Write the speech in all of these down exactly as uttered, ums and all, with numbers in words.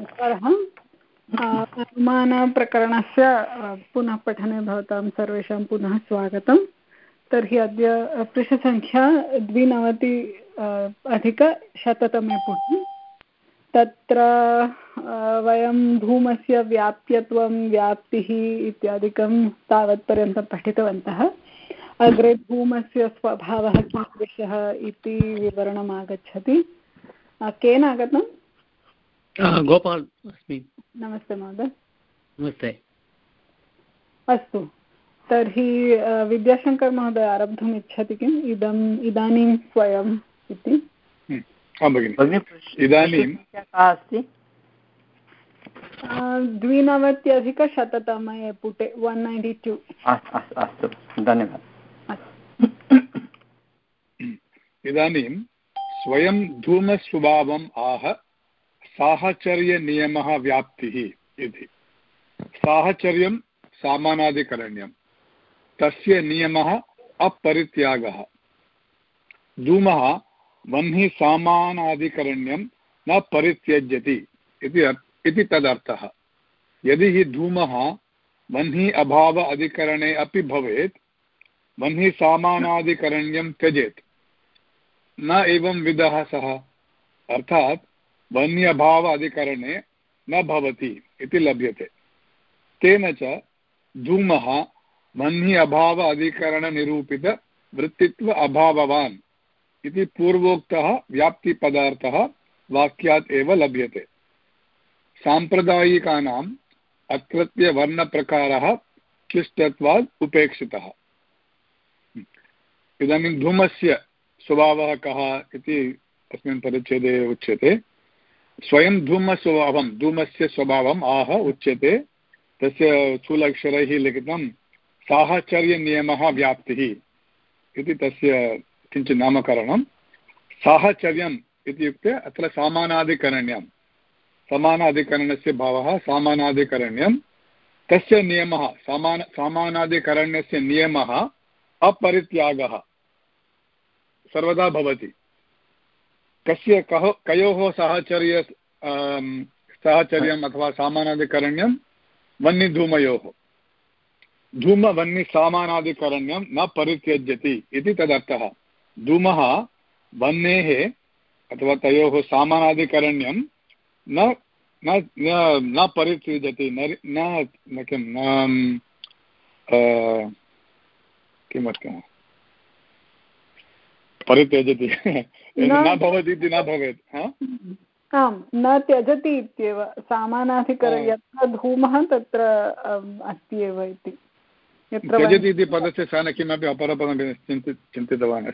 नमस्कारः। अनुमानप्रकरणस्य पुनः पठने भवतां सर्वेषां पुनः स्वागतं। तर्हि अद्य पृष्ठसङ्ख्या द्विनवति अधिकशततमे पुटे। तत्र वयं धूमस्य व्याप्यत्वं व्याप्तिः इत्यादिकं तावत्पर्यन्तं पठितवन्तः। अग्रे धूमस्य स्वभावः कीदृशः इति विवरणम् आगच्छति। केन आगतम्? गोपाल् अस्मि। नमस्ते महोदय। नमस्ते। अस्तु, तर्हि विद्याशङ्कर महोदय आरब्धुम् इच्छति किम्? इदम् इदानीं स्वयम् इति। इदानीं अस्ति द्विनवत्यधिकशततमे पुटे वन् नैन्टि टु। अस्तु, धन्यवादः। इदानीं स्वयं धूमस्वभावम् आह साहचर्यनियमः व्याप्तिः इति। साहचर्यं सामानाधिकरण्यं, तस्य नियमः अपरित्यागः। धूमः वह्नि सामानाधिकरण्यं न परित्यज्यति इति तदर्थः। यदि हि धूमः वह्नि अभाव अधिकरणे अपि भवेत्, वह्नि सामानाधिकरण्यं त्यजेत्, न एवं विधः सः, अर्थात् वह्नि अभाव अधिकरणे न भवति इति लभ्यते। तेन च धूमः वह्नि अभाव अधिकरणनिरूपित वृत्तित्व अभाववान् इति पूर्वोक्तः व्याप्तिपदार्थः वाक्यात् एव लभ्यते। साम्प्रदायिकानाम् अत्रत्य वर्णप्रकारः क्लिष्टत्वात् उपेक्षितः। इदानीं धूमस्य स्वभावः कः इति अस्मिन् परिच्छेदे उच्यते। स्वयं धूमस्वभावं धूमस्य स्वभावम् आह उच्यते। तस्य स्थूलाक्षरैः लिखितं साहचर्यनियमः व्याप्तिः इति तस्य किञ्चित् नामकरणं। साहचर्यम् इत्युक्ते अत्र समानाधिकरण्यं, समानाधिकरणस्य भावः समानाधिकरण्यं, तस्य नियमः समान समानाधिकरण्यस्य नियमः अपरित्यागः सर्वदा भवति। कस्य कः कयोः साहचर्य साहचर्यम् अथवा समानाधिकरण्यं? वह्निधूमयोः। धूमवह्निसामानाधिकरण्यं न परित्यज्यति इति तदर्थः। धूमः वह्नेः अथवा तयोः सामानाधिकरण्यं न न न परित्यजति, न किं किमर्थं परित्यजति न भवति इति न भवेत्। आम्, न त्यजति इत्येव। सामानाधिकरण यत्र धूमः तत्र अस्ति एव इति। त्यजति इति पदस्य स्थाने किमपि अपरपदं चिन्तितवान्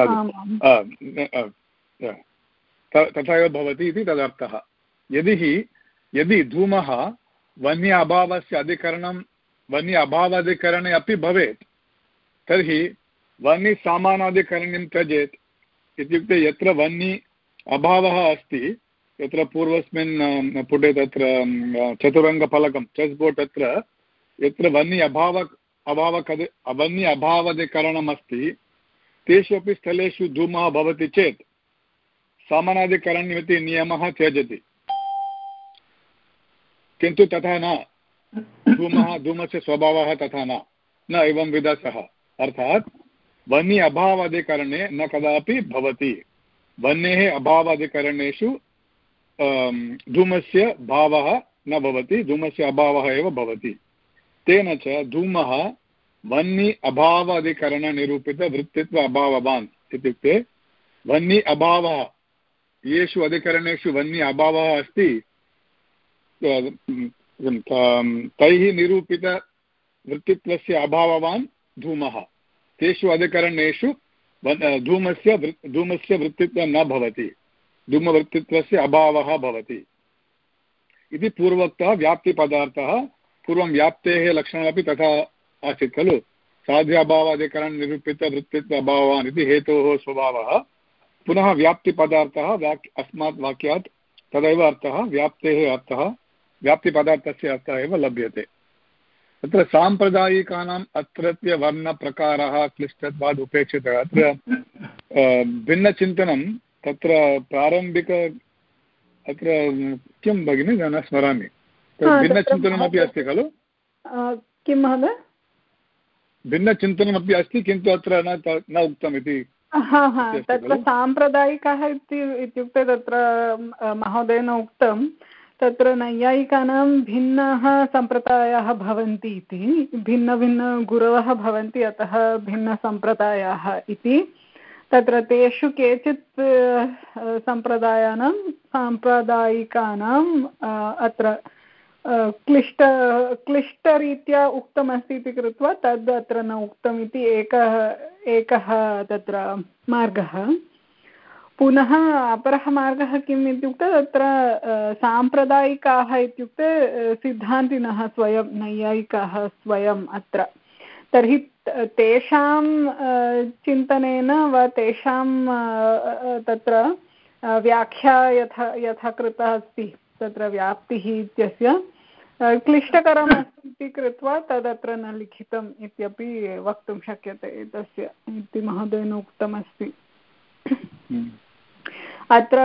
तथा एव भवति इति तदर्थः। यदि यदि धूमः वह्नि अभावस्य अधिकरणं वह्नि अभावाधिकरणे अपि भवेत्, तर्हि वह्नि सामानाधिकरण्यं त्यजेत्। इत्युक्ते यत्र वह्नि अभावः अस्ति, यत्र पूर्वस्मिन् पुटे तत्र चतुरङ्गफलकं चेस् बोर्ड्, तत्र यत्र वह्नि अभाव अभाव वह्नि अभावाधिकरणमस्ति, तेषु अपि स्थलेषु धूमः भवति चेत् सामानाधिकरण्यमिति नियमः त्यजति। किन्तु तथा न, धूमः धूमस्य स्वभावः तथा न न एवं विधः सः, अर्थात् वह्नि अभावाधिकरणे न कदापि भवति। वह्नेः अभावाधिकरणेषु धूमस्य भावः न भवति, धूमस्य अभावः एव भवति। तेन च धूमः वह्नि अभावाधिकरणनिरूपितवृत्तित्व अभाववान् इत्युक्ते वह्नि अभावः, येषु अधिकरणेषु वह्नि अभावः अस्ति तैः निरूपितवृत्तित्वस्य अभाववान् धूमः। तेषु अधिकरणेषु धूमस्य धूमस्य वृत्तित्वं न भवति, धूमवृत्तित्वस्य अभावः भवति इति पूर्वोक्तः व्याप्तिपदार्थः। पूर्वं व्याप्तेः लक्षणमपि तथा आसीत् खलु। साध्याभावाधिकरणनिरूपितवृत्तित्व अभावान् इति हेतोः स्वभावः। पुनः व्याप्तिपदार्थः वाक् अस्मात् वाक्यात् तदैव अर्थः, व्याप्तेः अर्थः, व्याप्तिपदार्थस्य अर्थः एव लभ्यते। तत्र साम्प्रदायिकानाम् अत्रत्य वर्णप्रकारः क्लिष्टत्वात् उपेक्षितः। अत्र भिन्नचिन्तनं तत्र प्रारम्भिक अत्र किं भगिनि न स्मरामि भिन्नचिन्तनमपि अस्ति खलु किं महोदय भिन्नचिन्तनमपि अस्ति किन्तु अत्र न न उक्तम् इति हा हा तत्र साम्प्रदायिकः इत्युक्ते तत्र महोदयेन उक्तं तत्र नैयायिकानां भिन्नाः सम्प्रदायाः भवन्ति इति भिन्नभिन्नगुरवः भवन्ति अतः भिन्नसम्प्रदायाः इति तत्र तेषु केचित् सम्प्रदायानां साम्प्रदायिकानाम् अत्र क्लिष्ट क्लिष्टरीत्या उक्तमस्ति इति कृत्वा तद् अत्र न उक्तम् इति एकः एकः तत्र मार्गः पुनः अपरः मार्गः किम् इत्युक्ते तत्र साम्प्रदायिकाः इत्युक्ते सिद्धान्तिनः स्वयं नैयायिकाः स्वयम् अत्र तर्हि तेषां चिन्तनेन वा तेषां तत्र व्याख्या यथा यथा कृता अस्ति तत्र व्याप्तिः इत्यस्य क्लिष्टकरम् अस्ति इति कृत्वा तदत्र न लिखितम् इत्यपि वक्तुं शक्यते एतस्य इति महोदयेन उक्तमस्ति अत्र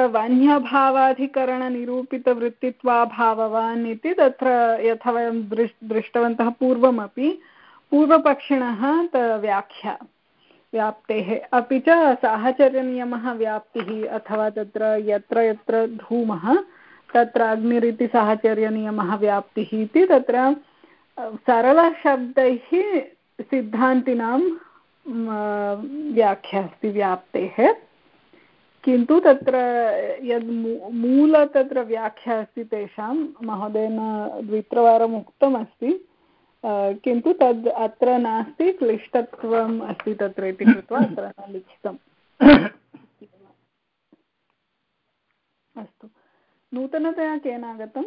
वन्यभावाधिकरणनिरूपितवृत्तित्वाभाववान् इति तत्र यथा वयं दृष् दृष्टवन्तः पूर्वमपि पूर्वपक्षिणः व्याख्या व्याप्तेः अपि च साहचर्यनियमः व्याप्तिः अथवा तत्र यत्र यत्र धूमः तत्र अग्निरिति साहचर्यनियमः व्याप्तिः इति तत्र सरलशब्दैः सिद्धान्तिनां व्याख्या अस्ति व्याप्तेः किन्तु तत्र यद् मूल तत्र व्याख्या अस्ति तेषां महोदयेन द्वित्रिवारम् उक्तमस्ति किन्तु तद् अत्र नास्ति क्लिष्टत्वम् अस्ति तत्र इति कृत्वा अत्र न लिखितम् अस्तु नूतनतया केन आगतम्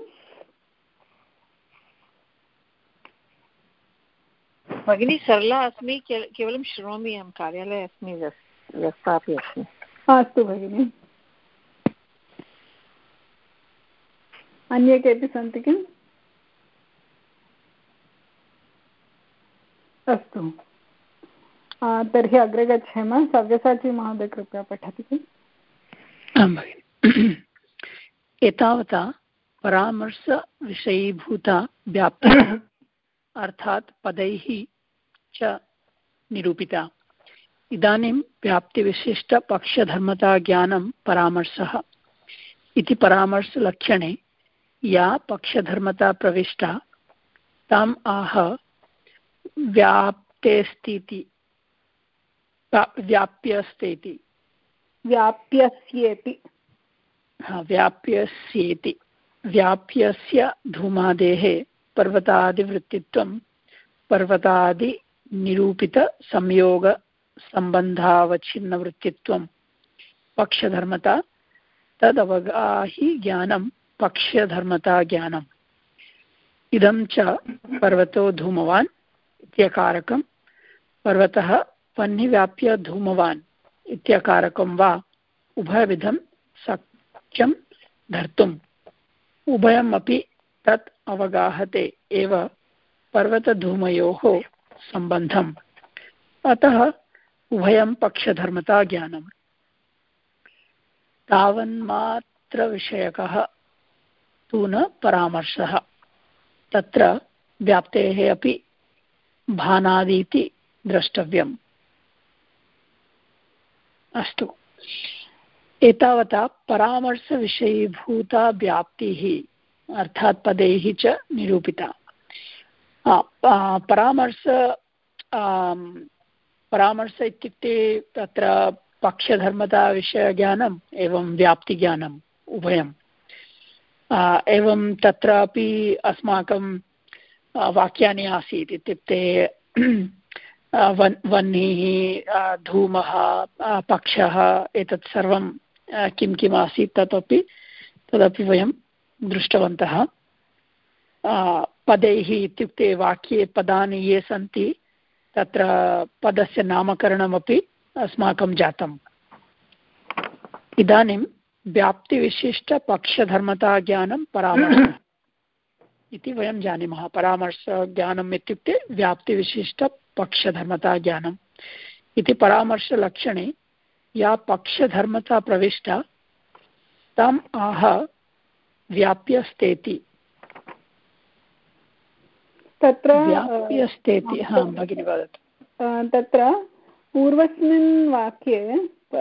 भगिनी सरला अस्मि केवलं शृणोमि अहं कार्यालये अस्मि व्यस्ता अपि अस्मि अस्तु भगिनि अन्ये केपि सन्ति किम् अस्तु तर्हि अग्रे गच्छेम सव्यसाची महोदय कृपया पठति किम् आं भगिनि एतावता परामर्शविषयीभूता व्याप्तिः अर्थात् पदैः च निरूपिता इदानीं व्याप्तिविशिष्टपक्षधर्मताज्ञानं परामर्शः इति परामर्शलक्षणे या पक्षधर्मता प्रविष्टा ताम् आह व्याप्तेस्तीति व्याप्यस्तेति व्याप्यस्येति व्याप्यस्येति व्याप्यस्य धूमादेः पर्वतादिवृत्तित्वं पर्वतादिनिरूपितसंयोगसम्बन्धावच्छिन्नवृत्तित्वं पक्षधर्मता तदवगाहि ज्ञानं पक्षधर्मता ज्ञानम् इदं च पर्वतो धूमवान् इत्यकारकं पर्वतः वह्निव्याप्य धूमवान् इत्यकारकं वा उभयविधं शक्यं धर्तुम् उभयमपि तत् अवगाहते एव पर्वतधूमयोः सम्बन्धम् अतः उभयं पक्षधर्मता ज्ञानम् तावन्मात्रविषयकः तु न परामर्शः तत्र व्याप्तेः अपि भानादीति द्रष्टव्यम् अस्तु एतावता परामर्शविषयीभूता व्याप्तिः अर्थात् पदैः च निरूपिता परामर्श परामर्श इत्युक्ते तत्र पक्षधर्मताविषयज्ञानम् एवं व्याप्तिज्ञानम् उभयम् एवं तत्रापि अस्माकं वाक्यानि आसीत् इत्युक्ते वह्निः धूमः पक्षः एतत् सर्वं किं किम् आसीत् तदपि तदपि वयं दृष्टवन्तः पदैः इत्युक्ते वाक्ये पदानि ये सन्ति तत्र पदस्य नामकरणमपि अस्माकं जातम् इदानीं व्याप्तिविशिष्टपक्षधर्मताज्ञानं परामर्शः इति वयं जानीमः परामर्शज्ञानम् इत्युक्ते व्याप्तिविशिष्टपक्षधर्मताज्ञानम् इति परामर्शलक्षणे या पक्षधर्मता प्रविष्टा ताम् आह व्याप्यस्तेति तत्र व्याप्यस्तेति हा भगिनी वदतु। तत्र पूर्वस्मिन् वाक्ये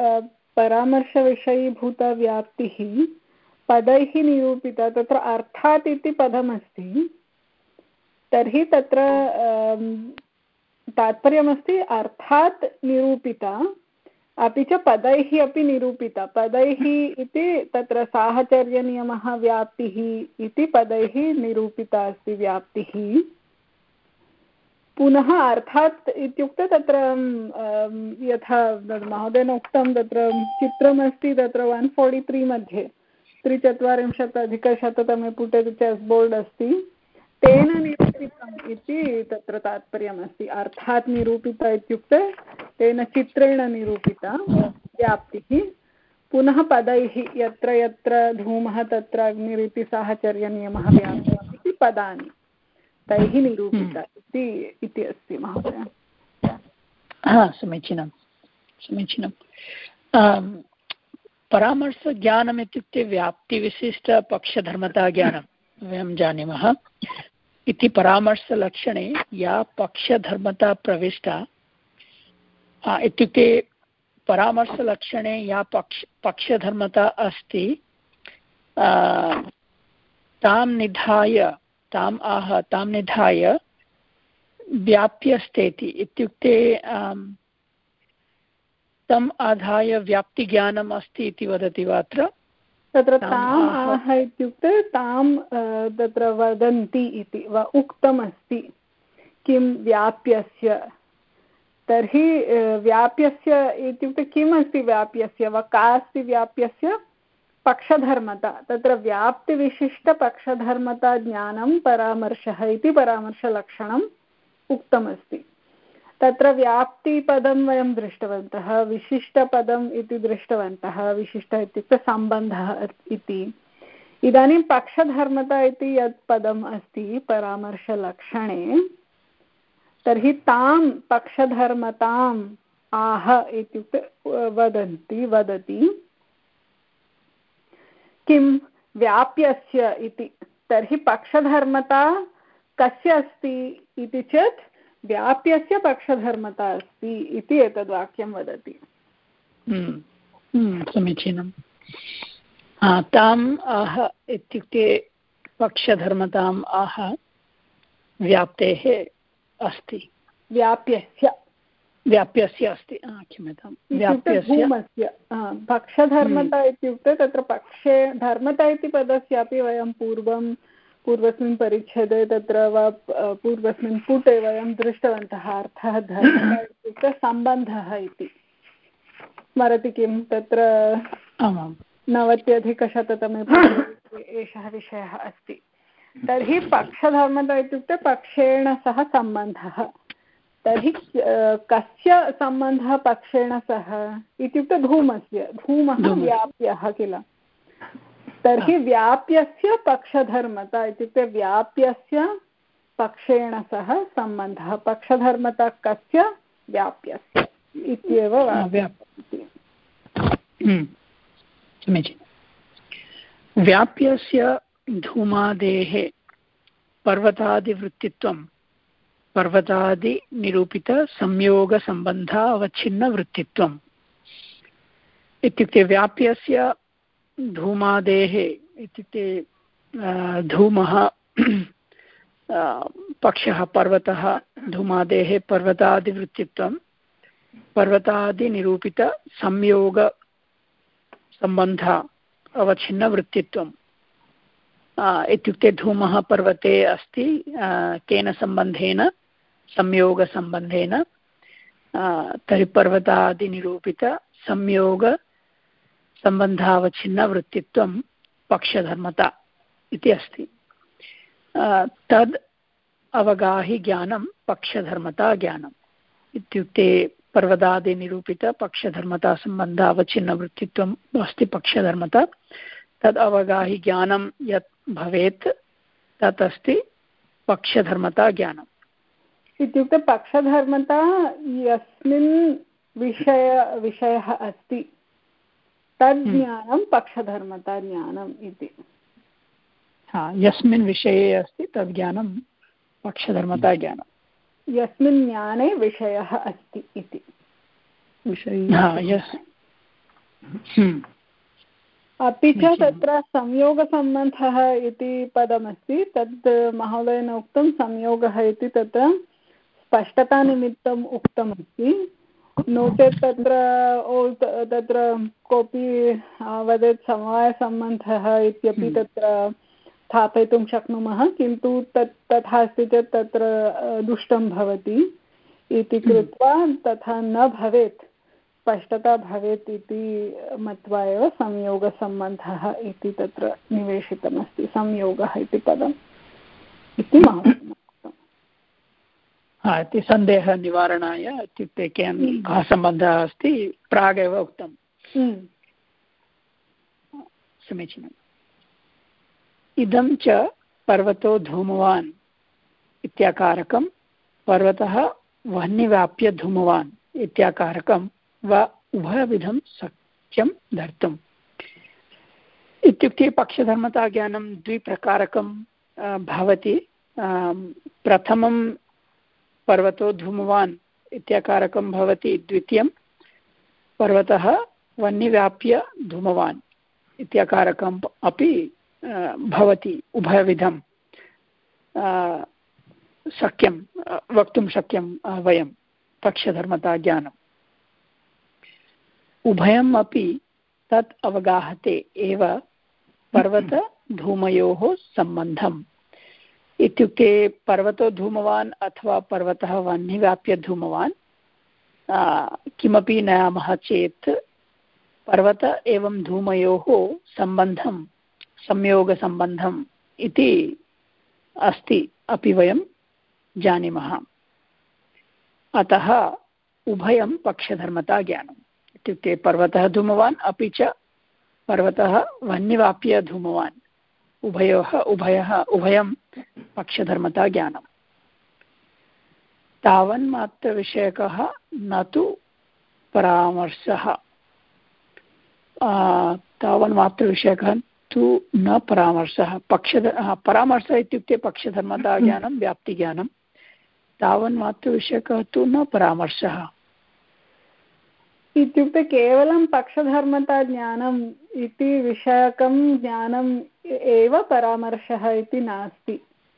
परामर्शविषयीभूतव्याप्तिः पदैः निरूपिता, तत्र अर्थात् इति पदमस्ति। तर्हि तत्र तात्पर्यमस्ति अर्थात् निरूपिता अपि च पदैः अपि निरूपिता। पदैः इति तत्र साहचर्यनियमः व्याप्तिः इति पदैः निरूपिता अस्ति व्याप्तिः। पुनः अर्थात् इत्युक्ते तत्र यथा महोदयेन उक्तं तत्र चित्रमस्ति तत्र वन् फोर्टि त्री मध्ये त्रिचत्वारिंशत् अधिकशततमे पुटे चेस् बोर्ड् अस्ति, तेन निरूपितम् इति तत्र तात्पर्यमस्ति। अर्थात् निरूपिता इत्युक्ते तेन चित्रेण निरूपिता व्याप्तिः। पुनः पदैः यत्र यत्र धूमः तत्र अग्निरिति साहचर्यनियमः व्याप्तिः इति पदानि तैः निरूपिता इति अस्ति महोदय। हा समीचीनं समीचीनं। परामर्शज्ञानम् इत्युक्ते व्याप्तिविशिष्टपक्षधर्मताज्ञानं वयं जानीमः इति। परामर्शलक्षणे या पक्षधर्मता प्रविष्टा इत्युक्ते परामर्शलक्षणे या पक्ष पक्षधर्मता अस्ति तां निधाय ताम् आह तां निधाय व्याप्यस्तेति इत्युक्ते तम् आधाय व्याप्तिज्ञानम् अस्ति इति वदति वा अत्र? तत्र ताम् आह इत्युक्ते तां तत्र वदन्ति इति वा उक्तमस्ति किं व्याप्यस्य। तर्हि व्याप्यस्य इत्युक्ते किम् अस्ति व्याप्यस्य वा का अस्ति व्याप्यस्य? पक्षधर्मता। तत्र व्याप्तिविशिष्टपक्षधर्मता ज्ञानं परामर्शः इति परामर्शलक्षणम् उक्तमस्ति। तत्र व्याप्तिपदं वयं दृष्टवन्तः, विशिष्टपदम् इति दृष्टवन्तः। विशिष्टः इत्युक्ते सम्बन्धः इति। इदानीं पक्षधर्मता इति यत् पदम् अस्ति परामर्शलक्षणे, तर्हि तां पक्षधर्मताम् आह इत्युक्ते वदन्ति वदति किं व्याप्यस्य इति। तर्हि पक्षधर्मता कस्य अस्ति इति चेत् व्याप्यस्य पक्षधर्मता अस्ति इति एतद् वाक्यं वदति। समीचीनं। ताम् आह इत्युक्ते पक्षधर्मताम् आह व्याप्तेः अस्ति, व्याप्यस्य व्याप्यस्य अस्ति क्षम्यतां व्याप्यस्य। पक्षधर्मता इत्युक्ते तत्र पक्षे धर्मता इति पदस्यापि वयं पूर्वं पूर्वस्मिन् परिच्छेदे तत्र वा पूर्वस्मिन् पुटे वयं दृष्टवन्तः। अर्थः धर्मता इत्युक्ते सम्बन्धः इति। स्मरति किं? तत्र नवत्यधिकशततमे पुटे एषः विषयः अस्ति। तर्हि पक्षधर्मता इत्युक्ते पक्षेण सह सम्बन्धः। तर्हि कस्य सम्बन्धः पक्षेण सह इत्युक्ते धूमस्य। धूमः व्याप्यः किल। तर्हि व्याप्यस्य पक्षधर्मता इत्युक्ते व्याप्यस्य पक्षेण सह सम्बन्धः। पक्षधर्मता कस्य? व्याप्यस्य इत्येव समीचीनं। व्याप्यस्य धूमादेः पर्वतादिवृत्तित्वं पर्वतादिनिरूपितसंयोगसम्बन्ध अवच्छिन्नवृत्तित्वम् इत्युक्ते व्याप्यस्य धूमादेः इत्युक्ते धूमः पक्षः पर्वतः धूमादेः पर्वतादिवृत्तित्वं पर्वतादिनिरूपितसंयोगसम्बन्ध अवच्छिन्नवृत्तित्वम् इत्युक्ते धूमः पर्वते अस्ति केन सम्बन्धेन? संयोगसम्बन्धेन। तर्हि पर्वतादिनिरूपितसंयोगसम्बन्धावच्छिन्नवृत्तित्वं पक्षधर्मता इति अस्ति। तद् अवगाहि ज्ञानं पक्षधर्मता ज्ञानम् इत्युक्ते पर्वतादिनिरूपितपक्षधर्मतासम्बन्धावच्छिन्नवृत्तित्वम् अस्ति पक्षधर्मता। तद् अवगाहि ज्ञानं यत् भवेत् तत् अस्ति पक्षधर्मता ज्ञानम्। इत्युक्ते पक्षधर्मता यस्मिन् विषय विषयः अस्ति तद् ज्ञानं पक्षधर्मता ज्ञानम् इति। हा यस्मिन् विषये अस्ति तद् ज्ञानं पक्षधर्मता ज्ञानं यस्मिन् ज्ञाने विषयः अस्ति इति अपि च तत्र संयोगसम्बन्धः इति पदमस्ति तद् महोदयेन उक्तं संयोगः इति तत्र स्पष्टतानिमित्तम् उक्तमस्ति नो चेत् तत्र तत्र कोऽपि वदेत् समवायसम्बन्धः इत्यपि तत्र स्थापयितुं शक्नुमः किन्तु तत् तथा अस्ति चेत् तत्र दुष्टं भवति इति कृत्वा तथा न भवेत् स्पष्टता भवेत् इति मत्वा एव संयोगसम्बन्धः इति तत्र निवेशितमस्ति संयोगः इति पदम् इति महोदयेन उक्तम्। हा इति सन्देहनिवारणाय इत्युक्ते केन कः सम्बन्धः अस्ति प्रागेव उक्तं। समीचीनम्। इदं च पर्वतो धूमवान् इत्याकारकं पर्वतः वह्निव्याप्य धूमवान् इत्याकारकं वा उभयविधं सत्यं धर्तुम् इत्युक्ते पक्षधर्मताज्ञानं द्विप्रकारकं भवति। प्रथमं पर्वतो धूमवान् इत्याकारकं भवति, द्वितीयं पर्वतः वह्निव्याप्य धूमवान् इत्याकारकम् अपि भवति। उभयविधं शक्यं वक्तुं शक्यं वयं पक्षधर्मताज्ञानम् उभयम् अपि तत् अवगाहते एव पर्वतधूमयोः सम्बन्धम् इत्युक्ते पर्वतो धूमवान् अथवा पर्वतः वह्निव्याप्य धूमवान् किमपि नयामः चेत् पर्वत एवं धूमयोः सम्बन्धं संयोगसम्बन्धम् इति अस्ति अपि वयं जानीमः। अतः उभयं पक्षधर्मता ज्ञानम् इत्युक्ते पर्वतः धूमवान् अपि च पर्वतः वह्निव्याप्य धूमवान् उभयोः उभयः उभयं पक्षधर्मता ज्ञानम्। तावन्मात्रविषयकः न तु परामर्शः। तावन्मात्रविषयकः तु न परामर्शः। पक्ष परामर्शः इत्युक्ते पक्षधर्मता ज्ञानं व्याप्तिज्ञानं। तावन्मात्रविषयकः तु न परामर्शः इत्युक्ते केवलं पक्षधर्मता ज्ञानम् इति विषयकं ज्ञानम् एव परामर्शः इति नास्ति।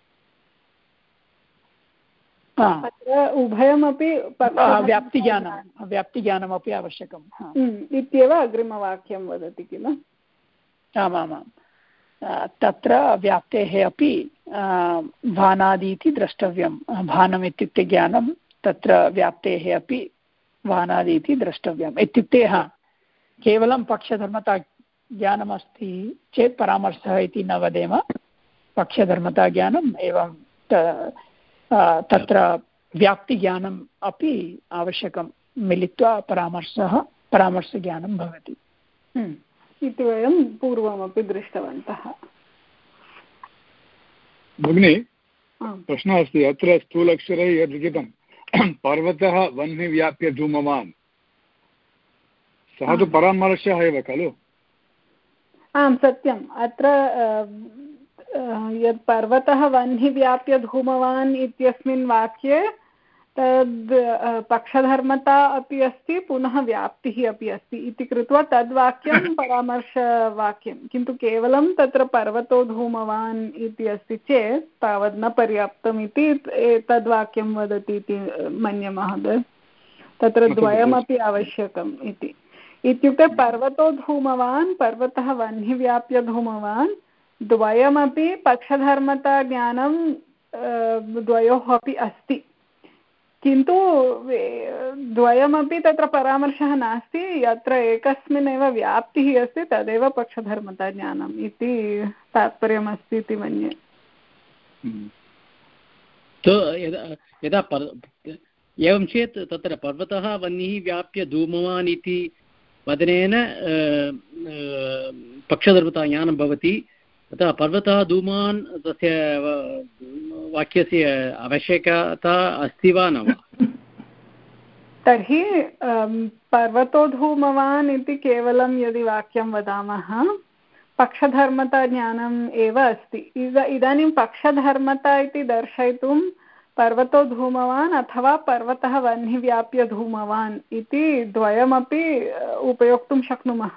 अत्र उभयमपि व्याप्तिज्ञानं व्याप्तिज्ञानमपि आवश्यकम् इत्येव अग्रिमवाक्यं वदति किल। आमामां तत्र व्याप्तेः अपि भानादीति द्रष्टव्यं। भानम् इत्युक्ते ज्ञानं, तत्र व्याप्तेः अपि भानादीति द्रष्टव्यम् इत्युक्ते हा केवलं पक्षधर्मता ज्ञानमस्ति चेत् परामर्शः इति न वदेम। पक्षधर्मता ज्ञानम् एवं तत्र व्याप्तिज्ञानम् अपि आवश्यकं, मिलित्वा परामर्शः परामर्शज्ञानं भवति इति वयं पूर्वमपि दृष्टवन्तः। भगिनी प्रश्नः अस्ति अत्र स्थूलक्षरे यद् लिखितं पर्वतः वह्निव्याप्य धूमवान्, सः तु परामर्शः एव खलु। आं सत्यम्। अत्र यत् पर्वतः वह्निव्याप्य धूमवान् इत्यस्मिन् वाक्ये तद् पक्षधर्मता अपि अस्ति, पुनः व्याप्तिः अपि अस्ति इति कृत्वा तद्वाक्यं परामर्शवाक्यं। किन्तु केवलं तत्र पर्वतो धूमवान् इति अस्ति चेत् तावद् न पर्याप्तम् इति तद्वाक्यं वदति इति मन्ये महोदय। तत्र द्वयमपि आवश्यकम् इति। इत्युक्ते पर्वतो धूमवान्, पर्वतः वह्निव्याप्य धूमवान्, द्वयमपि पक्षधर्मता ज्ञानं द्वयोः अपि अस्ति। किन्तु द्वयमपि तत्र परामर्शः नास्ति। यत्र एकस्मिन् एव व्याप्तिः अस्ति तदेव पक्षधर्मता ज्ञानम् इति तात्पर्यमस्ति इति मन्ये। यदा एवं चेत् तत्र पर्वतः वह्निः व्याप्य धूमवान् इति वदनेन पक्षधर्मता ज्ञानं भवति। अतः पर्वतः धूमान् तस्य वाक्यस्य आवश्यकता अस्ति वा न वा? तर्हि पर्वतो धूमवान् इति केवलं यदि वाक्यं वदामः पक्षधर्मताज्ञानम् एव अस्ति। इद इदानीं पक्षधर्मता इति दर्शयितुं पर्वतो धूमवान् अथवा पर्वतः वह्निव्याप्य धूमवान् इति द्वयमपि उपयोक्तुं शक्नुमः।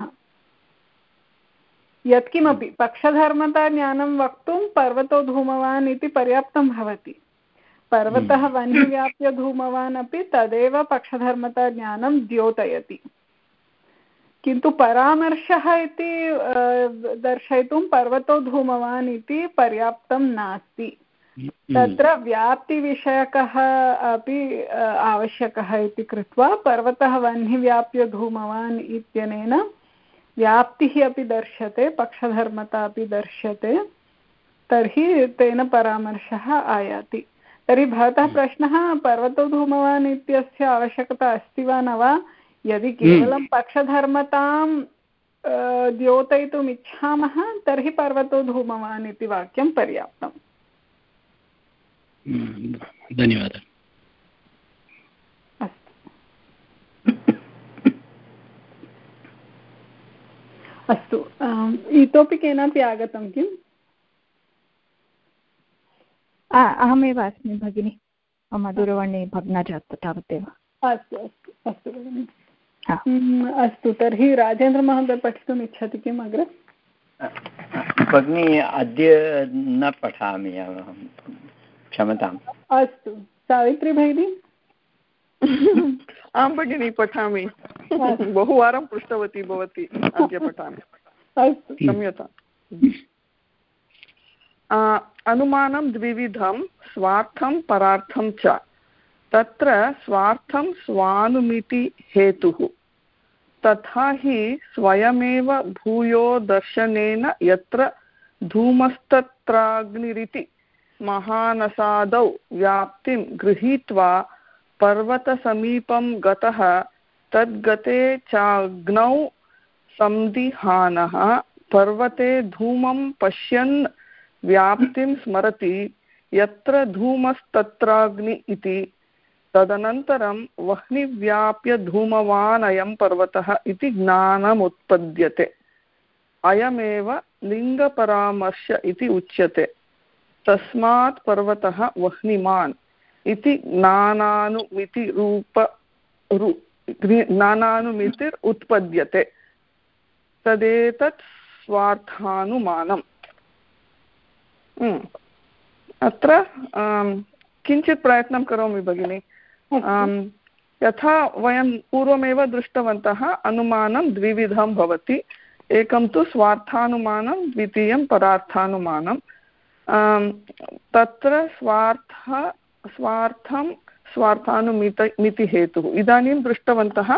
यत्किमपि पक्षधर्मताज्ञानं वक्तुं पर्वतो धूमवान् इति पर्याप्तं भवति। पर्वतः वह्निव्याप्य धूमवान् अपि तदेव पक्षधर्मताज्ञानं द्योतयति। किन्तु परामर्शः इति दर्शयितुं पर्वतो धूमवान् इति पर्याप्तं नास्ति। तत्र व्याप्तिविषयकः अपि आवश्यकः इति कृत्वा पर्वतः वह्निव्याप्य धूमवान् इत्यनेन व्याप्तिः अपि दर्श्यते, पक्षधर्मता अपि दर्श्यते, तर्हि तेन परामर्शः आयाति। तर्हि भवतः प्रश्नः पर्वतो धूमवान् इत्यस्य आवश्यकता अस्ति वा न वा? यदि केवलं पक्षधर्मतां द्योतयितुम् इच्छामः तर्हि पर्वतो धूमवान् इति वाक्यं पर्याप्तम्। धन्यवादः। अस्तु, इतोपि केनापि आगतं किम्? अहमेव अस्मि भगिनि, मम दूरवाणी भग्ना जाता तावदेव। अस्तु अस्तु अस्तु भगिनि। अस्तु, तर्हि राजेन्द्रमहोदय पठितुम् इच्छति किम् अग्रे? भगिनी अद्य न पठामि, क्षम्यताम्। अस्तु, सावित्री भगिनी। आं भगिनी पठामि, बहुवारं पृष्टवती भवती, अद्य पठामि। अस्तु, क्षम्यताम्। अनुमानं द्विविधं, स्वार्थं परार्थं च। तत्र स्वार्थं स्वानुमिति हेतुः, तथा हि स्वयमेव भूयो दर्शनेन यत्र धूमस्तत्राग्निरिति महानसादौ व्याप्तिं गृहीत्वा पर्वतसमीपं गतः तद्गते चाग्नौ संदिहानः पर्वते धूमं पश्यन् व्याप्तिं स्मरति यत्र धूमस्तत्राग्नि इति। तदनन्तरं वह्निव्याप्य धूमवानयं पर्वतः इति ज्ञानमुत्पद्यते। अयमेव लिङ्गपरामर्श इति उच्यते। तस्मात् पर्वतः वह्निमान् इति ज्ञानानुमितिरूप ज्ञानानुमितिर् उत्पद्यते। तदेतत् स्वार्थानुमानम्। अत्र किञ्चित् प्रयत्नं करोमि भगिनि। यथा वयं पूर्वमेव दृष्टवन्तः, अनुमानं द्विविधं भवति। एकं तु स्वार्थानुमानं, द्वितीयं परार्थानुमानं। तत्र स्वार्थ स्वार्थं स्वार्थानुमित मितिहेतुः इदानीं दृष्टवन्तः।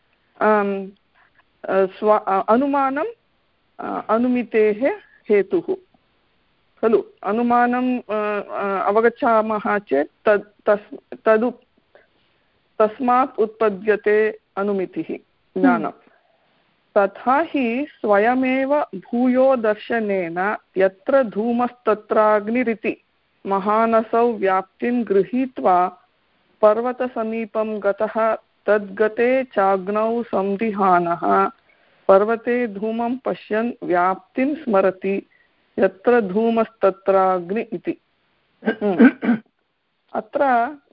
स्वा अनुमानं अनुमितेः हेतुः खलु। अनुमानम् अवगच्छामः चेत् तद् तस् तदु तस्मात् उत्पद्यते अनुमितिः, ज्ञानं। तथा हि स्वयमेव भूयो दर्शनेन यत्र धूमस्तत्राग्निरिति महानसौ व्याप्तिं गृहीत्वा पर्वतसमीपं गतः तद्गते चाग्नौ संदिहानः पर्वते धूमं पश्यन् व्याप्तिं स्मरति यत्र धूमस्तत्राग्नि इति। अत्र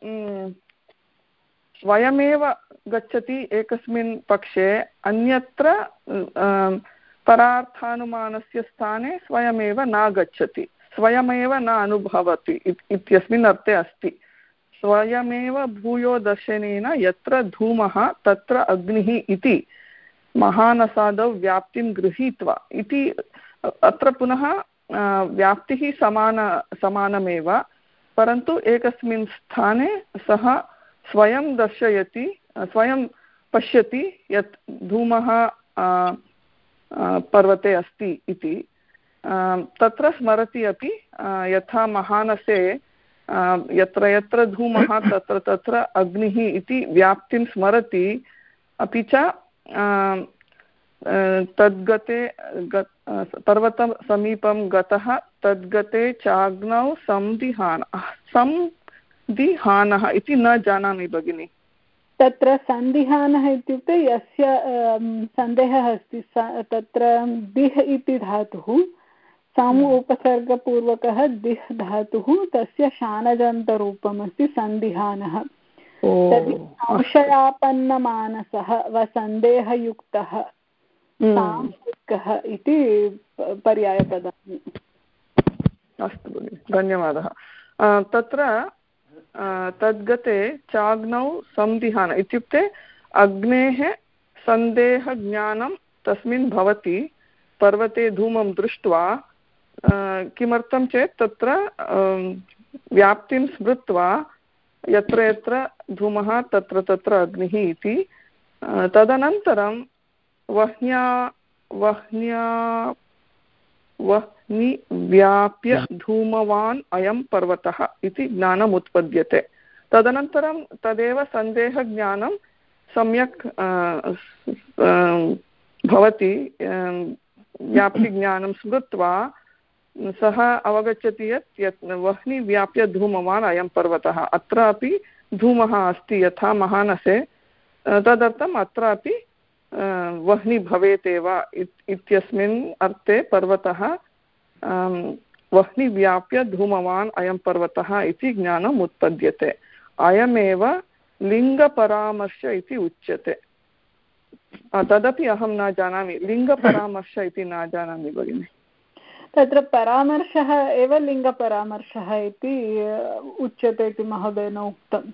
स्वयमेव गच्छति एकस्मिन् पक्षे, अन्यत्र परार्थानुमानस्य स्थाने स्वयमेव न गच्छति, स्वयमेव न अनुभवति इत्यस्मिन् अर्थे अस्ति। स्वयमेव भूयो दर्शनेन यत्र धूमः तत्र अग्निः इति महानसादौ व्याप्तिं गृहीत्वा इति। अत्र पुनः व्याप्तिः समान समानमेव, परन्तु एकस्मिन् स्थाने सः स्वयं दर्शयति, स्वयं पश्यति यत् धूमः पर्वते अस्ति इति। तत्र स्मरति अपि, यथा महानसे यत्र यत्र धूमः तत्र तत्र अग्निः इति व्याप्तिं स्मरति। अपि च तद्गते पर्वतसमीपं गतः तद्गते चाग्नौ संदिहानः संदिहानः इति न जानामि भगिनि। तत्र सन्धिहानः इत्युक्ते यस्य सन्देहः अस्ति तत्र दिह् इति धातुः सामु उपसर्गपूर्वकः दिह् धातुः तस्य शानजन्तरूपमस्ति सन्धिहानः तर्हि संशयापन्नमानसः वा सन्देहयुक्तः सांशयिकः इति पर्यायपदानि। अस्तु भगिनि धन्यवादः। तत्र तद्गते चाग्नौ संदिहान इत्युक्ते अग्नेः सन्देहज्ञानं तस्मिन् भवति पर्वते धूमं दृष्ट्वा किमर्थं चेत् तत्र व्याप्तिं स्मृत्वा यत्र यत्र धूमः तत्र तत्र अग्निः इति तदनन्तरं वह्न्या वह्न्या वह्नि व्याप्य धूमवान् अयं पर्वतः इति ज्ञानम् उत्पद्यते। तदनन्तरं तदेव सन्देहज्ञानं सम्यक् भवति। व्याप्तिज्ञानं स्मृत्वा सः अवगच्छति यत् यत् वह्नि व्याप्य धूमवान् अयं पर्वतः अत्रापि धूमः अस्ति यथा महानसे तदर्थम् अत्रापि वह्नि भवेत् एव इत्यस्मिन् अर्थे पर्वतः वह्नि व्याप्य धूमवान् अयं पर्वतः इति ज्ञानम् उत्पद्यते। अयमेव लिङ्गपरामर्श इति उच्यते। तदपि अहं न जानामि लिङ्गपरामर्श इति न जानामि भगिनि। तत्र परामर्शः एव लिङ्गपरामर्शः इति उच्यते इति महोदयेन उक्तम्।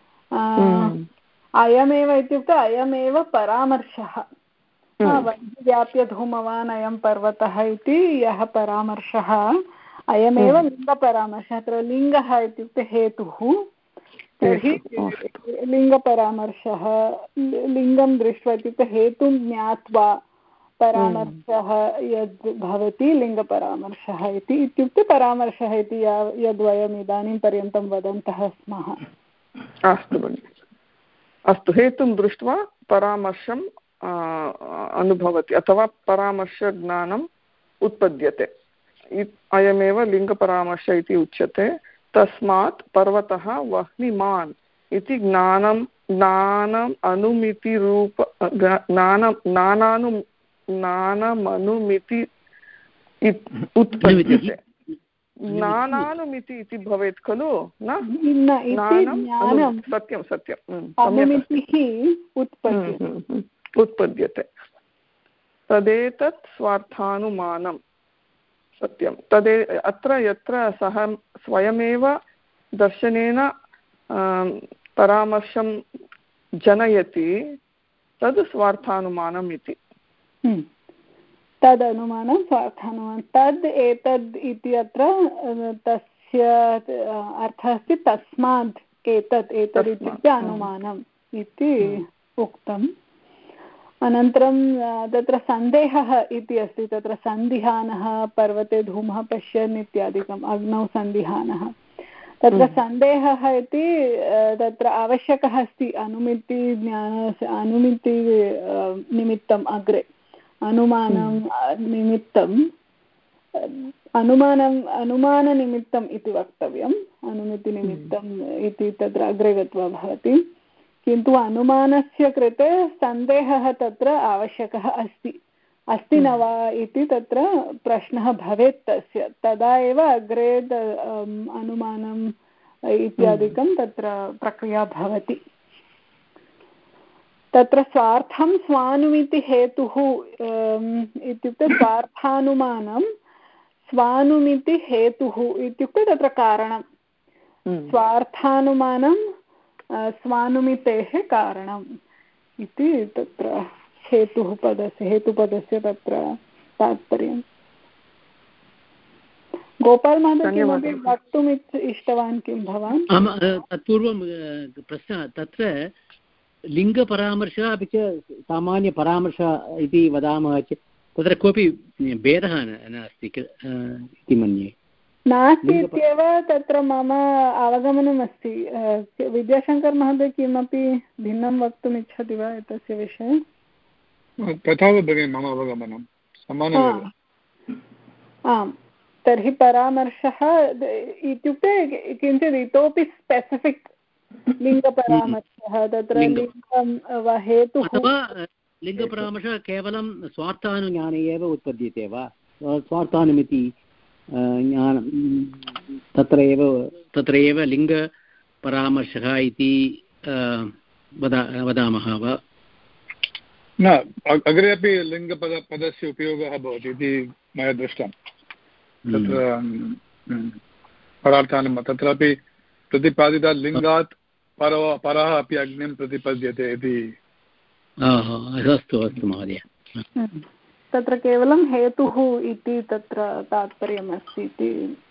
अयमेव इत्युक्ते अयमेव परामर्शः व्याप्य धूमवान् अयं पर्वतः इति यः परामर्शः अयमेव लिङ्गपरामर्शः। अत्र लिङ्गः इत्युक्ते हेतुः तर्हि लिङ्गपरामर्शः लिङ्गं दृष्ट्वा इत्युक्ते हेतुं ज्ञात्वा परामर्शः यद् भवति लिङ्गपरामर्शः इति इत्युक्ते परामर्शः इति यद्वयम् इदानीं पर्यन्तं वदन्तः स्मः। अस्तु भगिनि अस्तु हेतुं दृष्ट्वा परामर्शम् अनुभवति अथवा परामर्शज्ञानम् उत्पद्यते। अयमेव लिङ्गपरामर्श इति उच्यते। तस्मात् पर्वतः वह्निमान् इति ज्ञानं ज्ञानम् अनुमितिरूप ज्ञानं ज्ञानानु ज्ञानमनुमिति उत्पद्यते। ज्ञानानुमिति इति भवेत् खलु न सत्यं सत्यं उत्पद्यते। तदेतत् स्वार्थानुमानं सत्यं तदे अत्र यत्र सः स्वयमेव दर्शनेन परामर्शं जनयति तद् स्वार्थानुमानम् इति। तदनुमानं स्वार्थानुमानं तद् एतद् इति अत्र तस्य अर्थः अस्ति तस्मात् एतत् एतद् इत्युक्ते अनुमानम् इति उक्तम्। अनन्तरं तत्र सन्देहः इति अस्ति तत्र सन्धिहानः पर्वते धूमः पश्यन् इत्यादिकम् अग्नौ सन्धिहानः तत्र सन्देहः इति तत्र आवश्यकः अस्ति अनुमिति ज्ञानस्य अनुमिति निमित्तम् अग्रे अनुमानं निमित्तम् अनुमानम् अनुमाननिमित्तम् इति वक्तव्यम् अनुमितिनिमित्तम् इति तत्र अग्रे गत्वा भवति किन्तु अनुमानस्य कृते सन्देहः तत्र आवश्यकः अस्ति अस्ति न वा इति तत्र प्रश्नः भवेत् तस्य तदा एव अग्रे अनुमानम् इत्यादिकं तत्र प्रक्रिया भवति। तत्र स्वार्थं स्वानुमिति हेतुः इत्युक्ते स्वार्थानुमानं स्वानुमिति हेतुः इत्युक्ते तत्र कारणं स्वार्थानुमानं स्वानुमितेः कारणम् इति तत्र हेतुः पदस्य हेतुपदस्य तत्र तात्पर्यम्। गोपाल् महोदय किमपि वक्तुम् इष्टवान् किं भवान्? तत्पूर्वं प्रश्नः तत्र लिङ्गपरामर्शः अपि च सामान्यपरामर्शः इति वदामः चेत् तत्र कोऽपि भेदः नास्ति इति मन्ये। नास्ति इत्येव तत्र मम अवगमनमस्ति। विद्याशङ्कर् महोदय किमपि भिन्नं वक्तुम् इच्छति वा एतस्य विषये? तथैव भगिनि मम अवगमनं समानमेव। आम् तर्हि परामर्शः इत्युक्ते किञ्चित् इतोपि स्पेसिफिक् लिङ्गपरामर्शः तत्र लिङ्गं वा हेतुः अथवा लिङ्गपरामर्शः केवलं स्वार्थानुज्ञाने एव उत्पद्यते वा स्वार्थानुमिति ज्ञानं तत्र एव तत्र एव लिङ्गपरामर्शः इति वदा वदामः वा न अग्रे अपि लिङ्गपद पदस्य उपयोगः भवति इति मया दृष्टं तत्र परार्थानं तत्रापि प्रतिपादिता लिङ्गात् परो परः अपि अग्निं प्रतिपद्यते इति अस्तु अस्तु महोदय तत्र केवलं हेतुः इति तत्र तात्पर्यमस्ति इति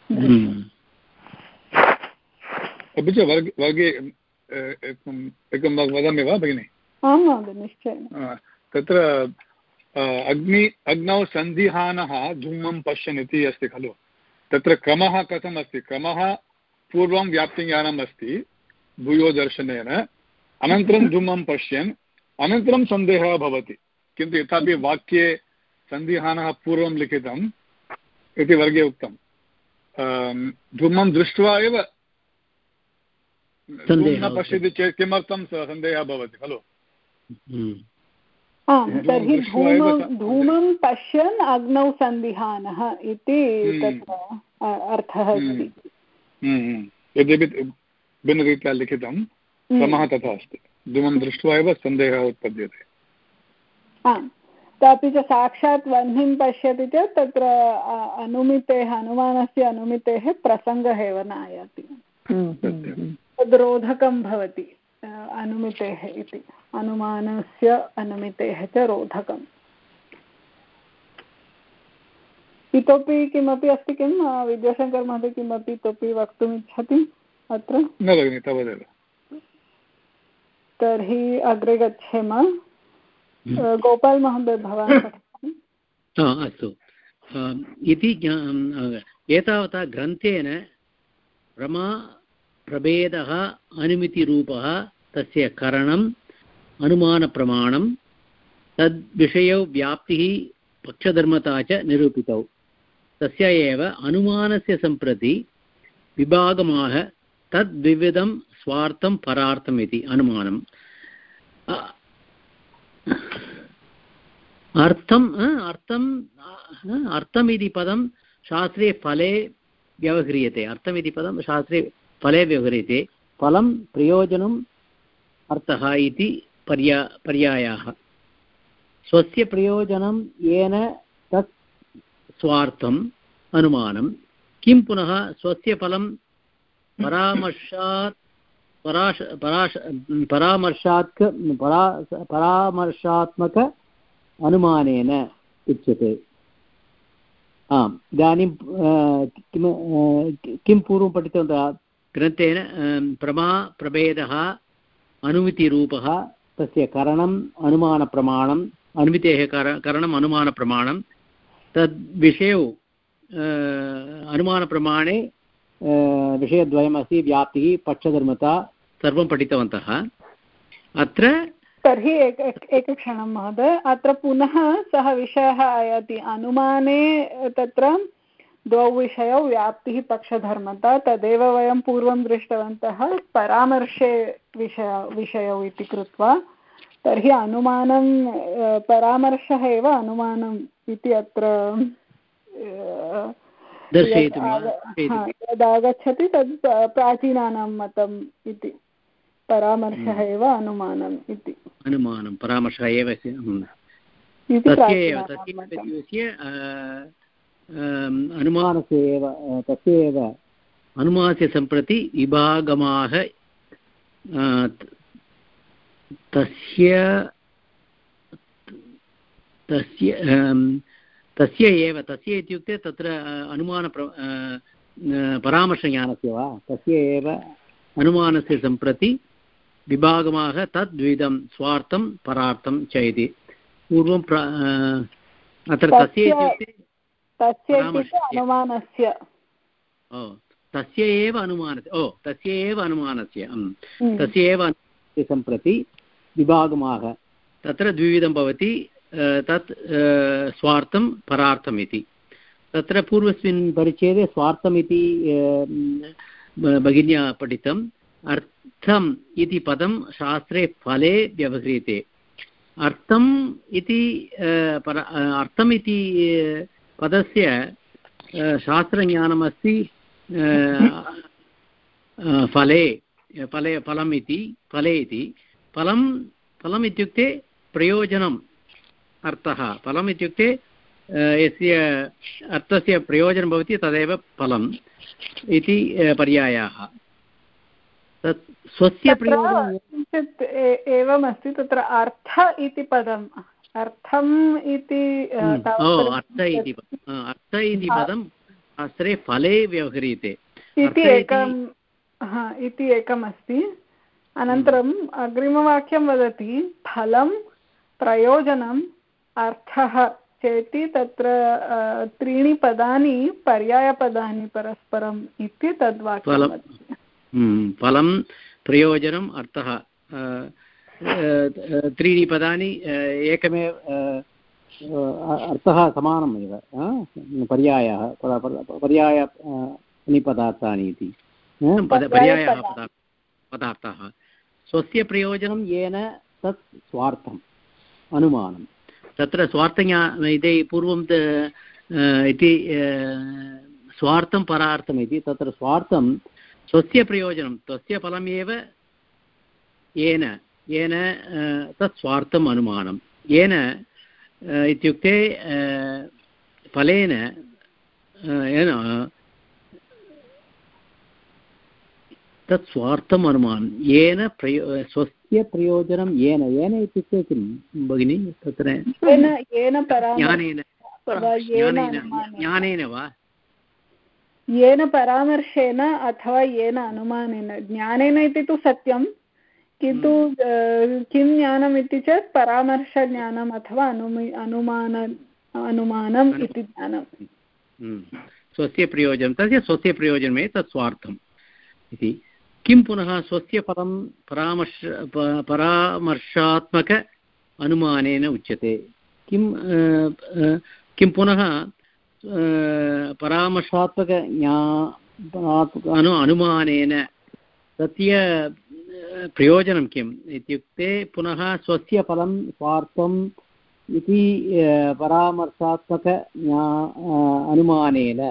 अपि च वर्गे वर्गे एकम् एकं वदामि वा भगिनि आं महोदय निश्चयेन तत्र अग्नि अग्नौ सन्धिहानः धूमं पश्यन् इति अस्ति खलु तत्र क्रमः कथम् अस्ति क्रमः पूर्वं व्याप्तिज्ञानम् अस्ति भूयो दर्शनेन अनन्तरं धूमं पश्यन् अनन्तरं सन्देहः भवति किन्तु यथापि वाक्ये सन्धिहानः पूर्वं लिखितम् इति वर्गे उक्तं धूमं दृष्ट्वा एव न पश्यति चेत् किमर्थं सन्देहः भवति खलु आम् तर्हि धूमं धूमं पश्यन् अग्नौ सन्दिहानः इति तत्र अर्थः अस्ति यद्यपि भिन्नरीत्या लिखितं क्रमः तथा अस्ति धूमं दृष्ट्वा एव सन्देहः उत्पद्यते आम् अपि च साक्षात् वह्निं पश्यति चेत् तत्र अनुमितेः अनुमानस्य अनुमितेः प्रसङ्गः एव न आयाति तद् रोधकं भवति अनुमितेः इति अनुमानस्य अनुमितेः च रोधकम् इतोपि किमपि अस्ति किं विद्याशङ्कर महोदय किमपि इतोपि वक्तुम् इच्छति अत्र न भगिनि तावदेव तर्हि अग्रे गच्छेम गोपाल महोदय भवान् अस्तु इति एतावता ग्रन्थेन प्रमा प्रभेदः अनुमितिरूपः तस्य करणम् अनुमानप्रमाणं तद्विषयौ व्याप्तिः पक्षधर्मता च निरूपितौ तस्य एव अनुमानस्य सम्प्रति विभागमाह तद्विविधं स्वार्थं परार्थम् इति अनुमानम् अर्थम् अर्थम् अर्थम् इति पदं शास्त्रे फले व्यवह्रियते अर्थम् इति पदं शास्त्रे फले व्यवह्रियते फलं प्रयोजनम् अर्थः इति पर्या पर्यायाः स्वस्य प्रयोजनं येन तत् स्वार्थम् अनुमानं किं पुनः स्वस्य फलं परामर्शात् पराश पराश परामर्शात् परा परामर्शात्मक अनुमानेन उच्यते आम् इदानीं किं किं पूर्वं पठितवन्तः ग्रन्थेन प्रमा प्रभेदः अनुमितिरूपः तस्य करणम् अनुमानप्रमाणम् अनुमितेः कर करणम् अनुमानप्रमाणं तद्विषयौ अनुमानप्रमाणे विषयद्वयमस्ति व्याप्तिः पक्षधर्मता सर्वं पठितवन्तः अत्र तर्हि एक एकक्षणं महोदय अत्र पुनः सः विषयः आयाति अनुमाने तत्र द्वौ विषयौ व्याप्तिः पक्षधर्मता तदेव वयं पूर्वं दृष्टवन्तः परामर्शे विषय विषयौ इति कृत्वा तर्हि अनुमानं परामर्शः एव अनुमानम् इति अत्र यदागच्छति तद् प्राचीनानां मतम् इति परामर्शः एव अनुमानम् इति अनुमानं परामर्शः एव अनुमानस्य एव तस्य एव अनुमानस्य सम्प्रति विभागमाः तस्य तस्य तस्य एव तस्य इत्युक्ते तत्र अनुमान परामर्शज्ञानस्य वा तस्य एव अनुमानस्य सम्प्रति विभागमाः तद्विधं स्वार्थं परार्थं च इति पूर्वं अत्र तस्य इत्युक्ते तस्य अनुमानस्य तस्य एव अनुमानस्य ओ तस्य एव अनुमानस्य तस्य एव अनुमानस्य सम्प्रति विभागमाः तत्र द्विविधं भवति तत् स्वार्थं परार्थम् इति तत्र पूर्वस्मिन् परिच्छेदे स्वार्थम् इति भगिन्या पठितम् अर्थम् इति पदं शास्त्रे फले व्यवह्रियते अर्थम् इति पर अर्थम् इति पदस्य शास्त्रज्ञानमस्ति फले फले फलम् इति फले इति फलं फलम् इत्युक्ते प्रयोजनम् अर्थः फलम् इत्युक्ते यस्य अर्थस्य प्रयोजनं भवति तदेव फलम् इति पर्यायाः तत् स्वस्य प्रयोजनं किञ्चित् एवमस्ति तत्र अर्थ इति पदम् अर्थम् इति अर्थ इति अर्थ इति पदं शास्त्रे फले व्यवह्रियते इति एकम् इति एकमस्ति अनन्तरम् अग्रिमवाक्यं वदति फलं प्रयोजनम् अर्थः चेति तत्र त्रीणि पदानि पर्यायपदानि परस्परम् इति तद्वाक्यं फलं प्रयोजनम् अर्थः त्रीणि पदानि एकमेव अर्थः समानम् एव पर्यायः पर्यायानि पदार्थानि इति पर्यायः पदार्थः स्वस्य प्रयोजनं येन तत् स्वार्थम् अनुमानं तत्र स्वार्थज्ञा इति पूर्वं इति स्वार्थं परार्थम् इति तत्र स्वार्थं स्वस्य प्रयोजनं तस्य फलमेव येन येन तत् स्वार्थम् अनुमानं येन इत्युक्ते फलेन येन तत् स्वार्थम् अनुमानं येन प्रयो स्वस्य प्रयोजनं येन येन इत्युक्ते किं भगिनि तत्र ज्ञानेन ज्ञानेन वा येन परामर्शेन अथवा येन अनुमानेन ज्ञानेन इति तु सत्यं किन्तु किं ज्ञानम् इति चेत् परामर्शज्ञानम् अथवा अनुमि अनुमान अनुमानम् इति ज्ञानं स्वस्य प्रयोजनं तस्य स्वस्य प्रयोजनमेव तत् स्वार्थम् इति किं पुनः स्वस्य फलं परामर्श परामर्शात्मक अनुमानेन उच्यते किं किं पुनः परामर्शात्मक अनु अनुमानेन तस्य प्रयोजनं किम् इत्युक्ते पुनः स्वस्य फलं स्वार्थम् इति परामर्शात्मक अनुमानेन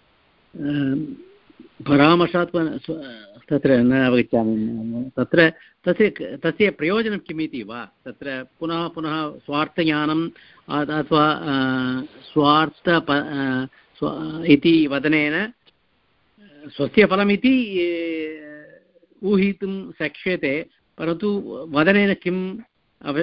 परामर्शात्मक तत्र न अवगच्छामि तत्र तस्य तस्य प्रयोजनं किम् इति वा तत्र पुनः पुनः स्वार्थज्ञानम् अथवा स्वार्थ इति वदनेन स्वस्य फलमिति ऊहितुं शक्यते परन्तु वदनेन किम् अव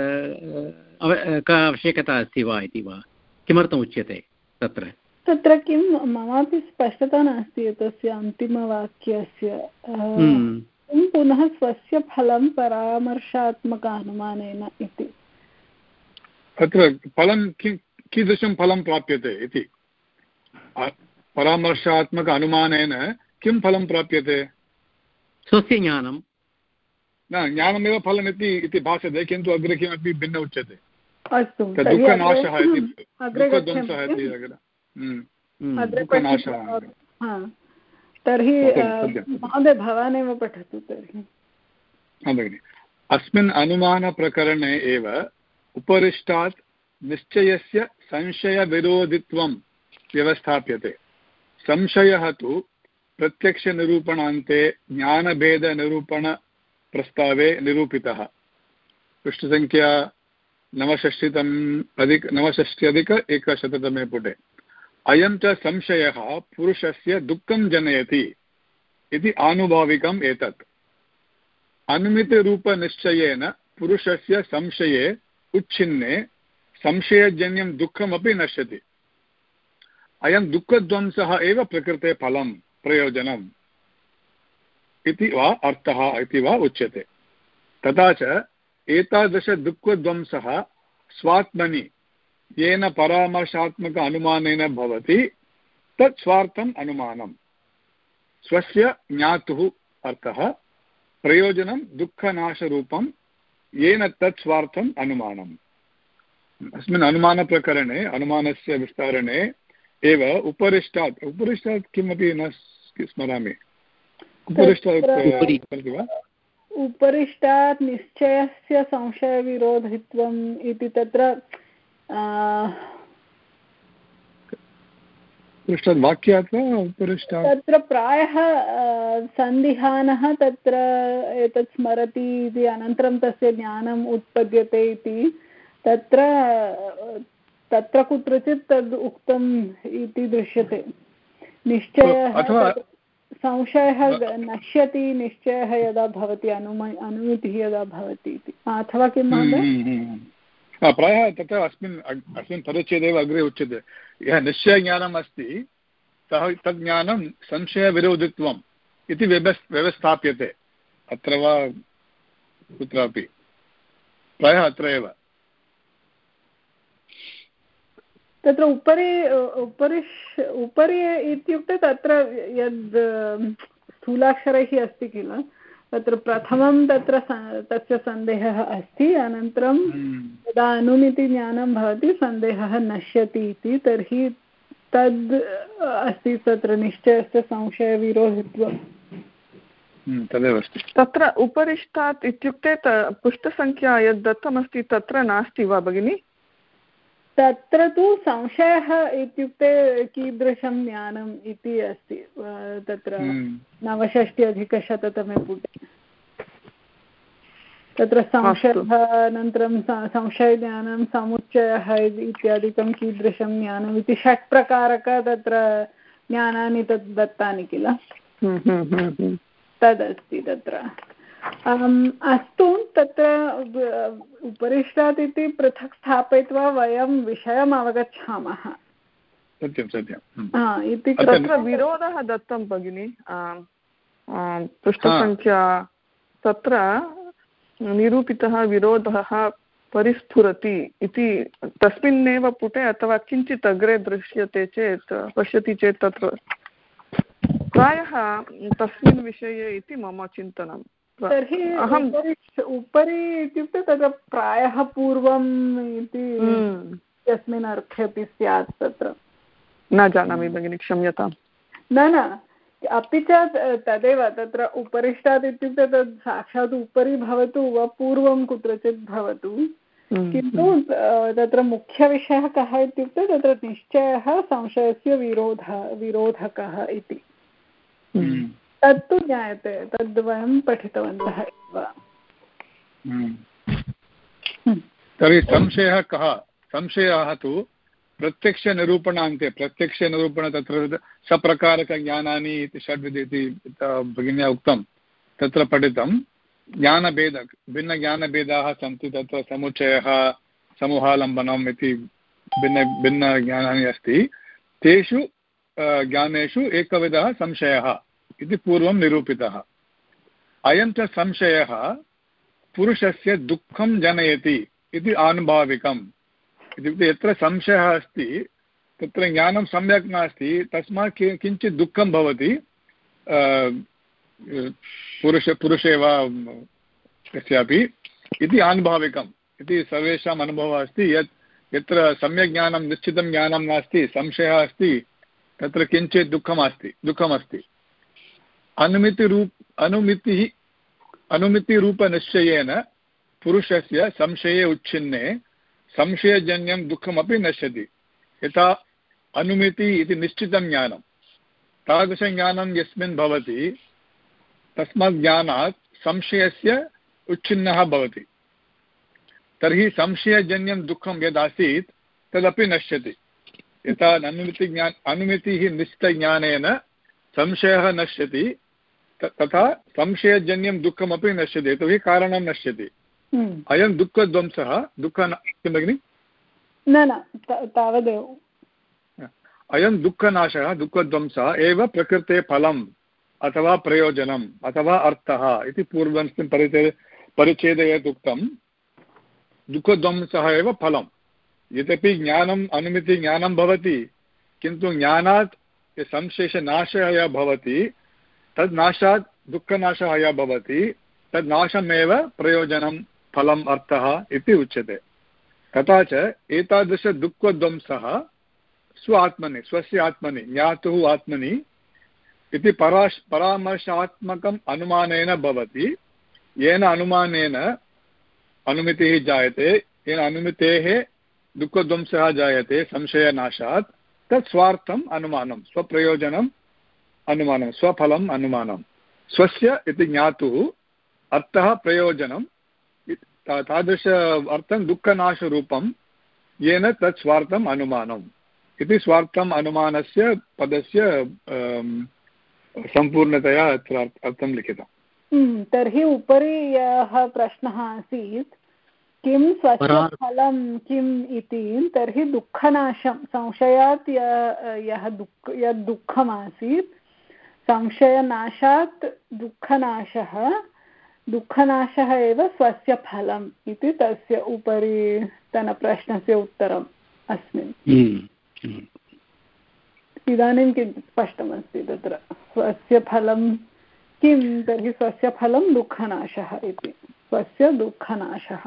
का आवश्यकता अस्ति वा इति वा किमर्थम् उच्यते तत्र तत्र किं ममापि स्पष्टता नास्ति एतस्य अन्तिमवाक्यस्य किं पुनः स्वस्य फलं परामर्शात्मक अनुमानेन इति अत्र फलं किं कीदृशं फलं प्राप्यते इति परामर्शात्मक अनुमानेन किं फलं प्राप्यते स्वस्य ज्ञानं न ज्ञानमेव फलमिति इति भासते किन्तु अग्रे किमपि भिन्न उच्यते अस्तु दुःखनाशः इति दुःखध्वंसः इति दुःखनाशः तर्हि महोदय भवानेव पठतु तर्हि भगिनि अस्मिन् अनुमानप्रकरणे एव उपरिष्टात् निश्चयस्य संशयविरोधित्वं व्यवस्थाप्यते संशयः तु प्रत्यक्षनिरूपणान्ते ज्ञानभेदनिरूपणप्रस्तावे निरूपितः पृष्ठसङ्ख्या नवषष्टितम् अधिक नवषष्ट्यधिक एकशततमे पुटे अयं च संशयः पुरुषस्य दुःखं जनयति इति आनुभाविकम् एतत् अनुमितिरूपनिश्चयेन पुरुषस्य संशये उच्छिन्ने संशयजन्यं दुःखमपि नश्यति अयं दुःखध्वंसः एव प्रकृते फलं प्रयोजनम् इति वा अर्थः इति वा उच्यते तथा च एतादृशदुःखध्वंसः स्वात्मनि येन परामर्शात्मक अनुमानेन भवति तत् स्वार्थम् अनुमानम् स्वस्य ज्ञातुः अर्थः प्रयोजनं दुःखनाशरूपं येन तत् स्वार्थम् अनुमानम् अस्मिन् अनुमानप्रकरणे अनुमानस्य विस्तारणे एव उपरिष्टात् उपरिष्टात् किमपि न स्मरामि उपरिष्टात् वा उपरिष्टात् निश्चयस्य संशयविरोधित्वम् इति तत्र पृष्ठात् वाक्यात् वा उपरिष्टात् तत्र प्रायः सन्धिहानः तत्र एतत् स्मरति इति अनन्तरं तस्य ज्ञानम् उत्पद्यते इति तत्र तत्र कुत्रचित् तद् उक्तम् इति दृश्यते निश्चयः संशयः नश्यति निश्चयः यदा भवति अनुम अनुमितिः यदा भवति इति अथवा किं महोदय प्रायः तत्र अस्मिन् अस्मिन् परिच्छेदेव अग्रे उच्यते यः निश्चयज्ञानम् अस्ति सः तद् ज्ञानं संशयविरोधित्वम् इति व्यवस्थ व्यवस्थाप्यते अत्र वा कुत्रापि प्रायः अत्र एव तत्र उपरि उपरि उपरि इत्युक्ते तत्र यद् स्थूलाक्षरैः अस्ति किल तत्र प्रथमं तत्र तस्य सन्देहः अस्ति अनन्तरं यदा अनुमितिज्ञानं भवति सन्देहः नश्यति इति तर्हि तद् अस्ति तत्र निश्चयस्य संशयविरोधित्वं तदेव अस्ति तत्र उपरिष्टात् इत्युक्ते पृष्ठसङ्ख्या यद् दत्तमस्ति तत्र नास्ति वा भगिनि तत्र तु संशयः इत्युक्ते कीदृशं ज्ञानम् इति अस्ति तत्र नवषष्ट्यधिकशततमे पुटे तत्र संशयः अनन्तरं संशयज्ञानं समुच्चयः इत्यादिकं कीदृशं ज्ञानम् इति षट् प्रकारक तत्र ज्ञानानि तत् दत्तानि किल तदस्ति तत्र अस्तु तत्र उपरिष्टात् इति पृथक् स्थापयित्वा वयं विषयम् अवगच्छामः सत्यं सत्यं इति तत्र विरोधः दत्तं भगिनि पृष्ठसङ्ख्या तत्र निरूपितः विरोधः परिस्फुरति इति तस्मिन्नेव पुटे अथवा किञ्चित् अग्रे दृश्यते चेत् पश्यति चेत् तत्र प्रायः तस्मिन् विषये इति मम चिन्तनं तर्हि अहम् उपरि इत्युक्ते तत्र प्रायः पूर्वम् इति यस्मिन् अर्थेपि स्यात् तत्र न जानामि भगिनि क्षम्यतां न न अपि च तदेव तत्र उपरिष्टात् इत्युक्ते तद् साक्षात् उपरि भवतु वा पूर्वं कुत्रचित् भवतु किन्तु तत्र मुख्यविषयः कः इत्युक्ते तत्र निश्चयः संशयस्य विरोधः विरोधकः इति तत्तु ज्ञायते तद् वयं पठितवन्तः एव तर्हि संशयः कः संशयः तु प्रत्यक्षनिरूपणान्ते प्रत्यक्षनिरूपण तत्र सप्रकारकज्ञानानि इति षड्विध इति भगिन्या उक्तं तत्र पठितं ज्ञानभेद भिन्नज्ञानभेदाः सन्ति तत्र समुच्चयः समूहालम्बनम् इति भिन्न भिन्नज्ञानानि अस्ति तेषु ज्ञानेषु एकविधः संशयः इति पूर्वं निरूपितः अयं च संशयः पुरुषस्य दुःखं जनयति इति आनुभाविकम् इत्युक्ते यत्र संशयः अस्ति तत्र ज्ञानं सम्यक् नास्ति तस्मात् किञ्चित् दुःखं भवति पुरुष पुरुषे वा कस्यापि इति आनुभाविकम् इति सर्वेषाम् अनुभवः अस्ति यत् यत्र सम्यक् ज्ञानं निश्चितं ज्ञानं नास्ति संशयः अस्ति तत्र किञ्चित् दुःखम् अस्ति दुःखमस्ति अनुमितिरूप अनुमितिः अनुमितिरूपनिश्चयेन पुरुषस्य संशये उच्छिन्ने संशयजन्यं दुःखमपि नश्यति यथा अनुमितिः इति निश्चितं ज्ञानं तादृशं ज्ञानं यस्मिन् भवति तस्मात् ज्ञानात् संशयस्य उच्छिन्नः भवति तर्हि संशयजन्यं दुःखं यदासीत् तदपि नश्यति यथा अनुमितिज्ञान अनुमितिः निश्चितज्ञानेन संशयः नश्यति तथा संशयजन्यं दुःखमपि नश्यति यतोहि कारणं नश्यति अयं दुःखध्वंसः दुःख किं भगिनि न न तावदेव अयं दुःखनाशः दुःखध्वंसः एव प्रकृते फलम् अथवा प्रयोजनम् अथवा अर्थः इति पूर्वस्मिन् परिचय परिच्छेदे यत् उक्तं दुःखध्वंसः एव फलं यद्यपि ज्ञानम् अनुमितिज्ञानं भवति किन्तु ज्ञानात् संशयनाशः यः भवति तद् नाशात् दुःखनाशः यः भवति तद् नाशमेव प्रयोजनं फलम् अर्थः इति उच्यते तथा च एतादृशदुःखध्वंसः स्व आत्मनि स्वस्य आत्मनि ज्ञातुः आत्मनि इति पराश परामर्शात्मकम् अनुमानेन भवति येन अनुमानेन अनुमितिः जायते, येन अनुमितेः दुःखध्वंसः जायते संशयनाशात्, तत् स्वार्थम् अनुमानं, स्वप्रयोजनम् अनुमानं, स्वफलम् अनुमानं। स्वस्य इति ज्ञातुः अर्थः प्रयोजनं तादृश अर्थं दुःखनाशरूपं येन तत् स्वार्थम् अनुमानम् इति स्वार्थम् अनुमानस्य पदस्य सम्पूर्णतया अत्र अर्थं लिखितम्। तर्हि उपरि यः प्रश्नः आसीत् किं स्वस्य फलं किम् इति, तर्हि दुःखनाशं संशयात् यः दुःख यद् दुःखमासीत् संशयनाशात् दुःखनाशः दुःखनाशः एव स्वस्य फलम् इति तस्य उपरि प्रश्नस्य उत्तरम् अस्मिन्। इदानीं किञ्चित् स्पष्टमस्ति तत्र स्वस्य फलं किं, तर्हि स्वस्य फलं दुःखनाशः इति, स्वस्य दुःखनाशः।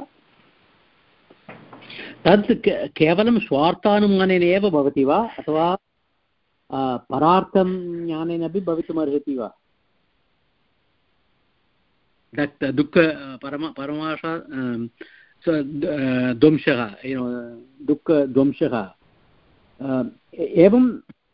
तद् केवलं स्वार्थानुमानेन एव भवति वा अथवा परार्थं ज्ञानेन अपि भवितुमर्हति वा? दुःख परम परमाशा ध्वंसः, दुःखध्वंसः एवं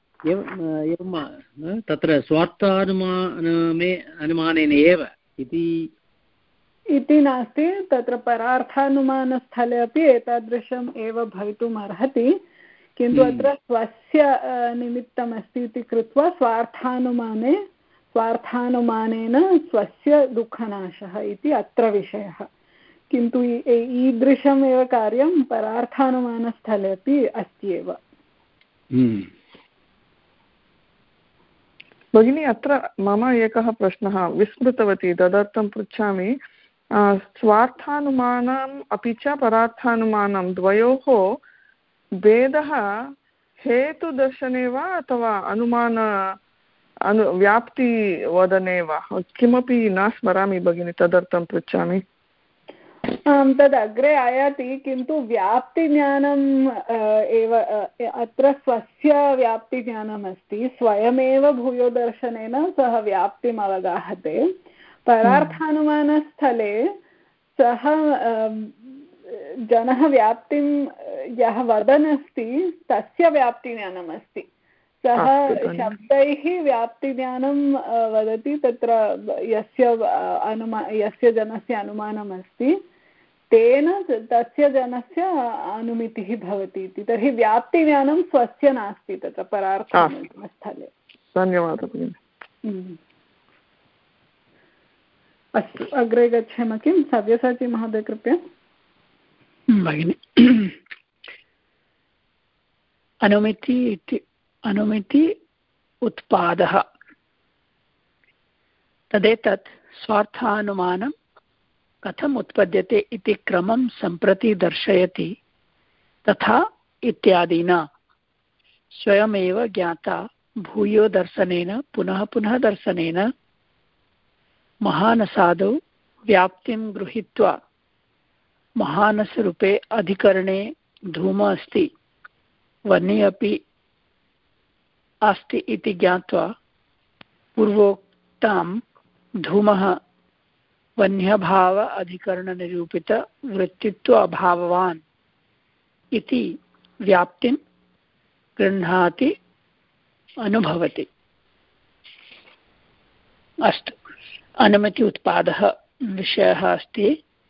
एवं तत्र स्वार्थानुमानमे अनुमानेन एव इति इति नास्ति। तत्र परार्थानुमानस्थले अपि एतादृशम् एव भवितुम् अर्हति, किन्तु अत्र स्वस्य निमित्तमस्ति इति कृत्वा स्वार्थानुमाने स्वार्थानुमानेन स्वस्य दुःखनाशः इति अत्र विषयः। किन्तु ईदृशमेव कार्यं परार्थानुमानस्थले अपि अस्ति एव। भगिनी, अत्र मम एकः प्रश्नः विस्मृतवती, तदर्थं पृच्छामि। स्वार्थानुमानम् अपि च परार्थानुमानं द्वयोः भेदः हेतुदर्शने वा अथवा अनुमान अनु व्याप्तिवदने वा? किमपि न स्मरामि भगिनी, तदर्थं पृच्छामि। आम्, तद् अग्रे आयाति, किन्तु व्याप्तिज्ञानम् एव अत्र स्वस्य व्याप्तिज्ञानम् अस्ति। स्वयमेव भूयोदर्शनेन सः व्याप्तिम् अवगाहते। परार्थानुमानस्थले सः जनः व्याप्तिं यः वदन् अस्ति तस्य व्याप्तिज्ञानम् अस्ति। सः शब्दैः व्याप्तिज्ञानं वदति, तत्र यस्य अनुमा यस्य जनस्य अनुमानम् अस्ति तेन तस्य जनस्य अनुमितिः भवति इति। तर्हि व्याप्तिज्ञानं स्वस्य नास्ति तत्र परार्थानुमानस्थले। धन्यवादः भगिनि। अस्तु, अग्रे गच्छेम। किं सव्यसाची महोदय कृपया? भगिनि, अनुमिति इति अनुमिति उत्पादः तदेतत् स्वार्थानुमानं कथम् उत्पद्यते इति क्रमं सम्प्रति दर्शयति, तथा इत्यादिना स्वयमेव ज्ञाता भूयो दर्शनेन पुनः पुनः दर्शनेन महानसादौ व्याप्तिं गृहीत्वा महानसरूपे अधिकरणे धूम अस्ति, वह्नि अपि अस्ति इति ज्ञात्वा पूर्वोक्तां धूमः वह्न्यभाव अधिकरणनिरूपितवृत्तित्व अभाववान् इति व्याप्तिं गृह्णाति अनुभवति। अस्तु, अनुमिति उत्पादः विषयः अस्ति।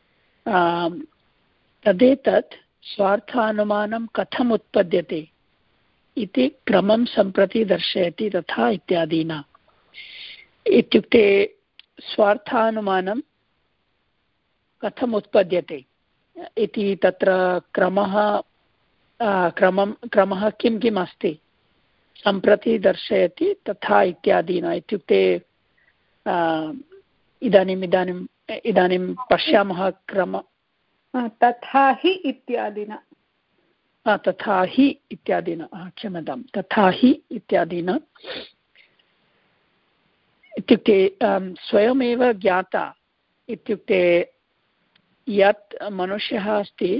तदेतत् स्वार्थानुमानं कथम् उत्पद्यते इति क्रमं सम्प्रति दर्शयति, तथा इत्यादिना। इत्युक्ते स्वार्थानुमानं कथम् उत्पद्यते इति तत्र क्रमः क्रमं क्रमः किं किम् अस्ति सम्प्रति दर्शयति, तथा इत्यादिना। इत्युक्ते इदानीम् इदानीम् इदानीं पश्यामः क्रम तथा हि इत्यादिना तथा हि इत्यादिना क्षम्यतां तथा हि इत्यादिना। इत्युक्ते स्वयमेव ज्ञाता इत्युक्ते यत् मनुष्यः अस्ति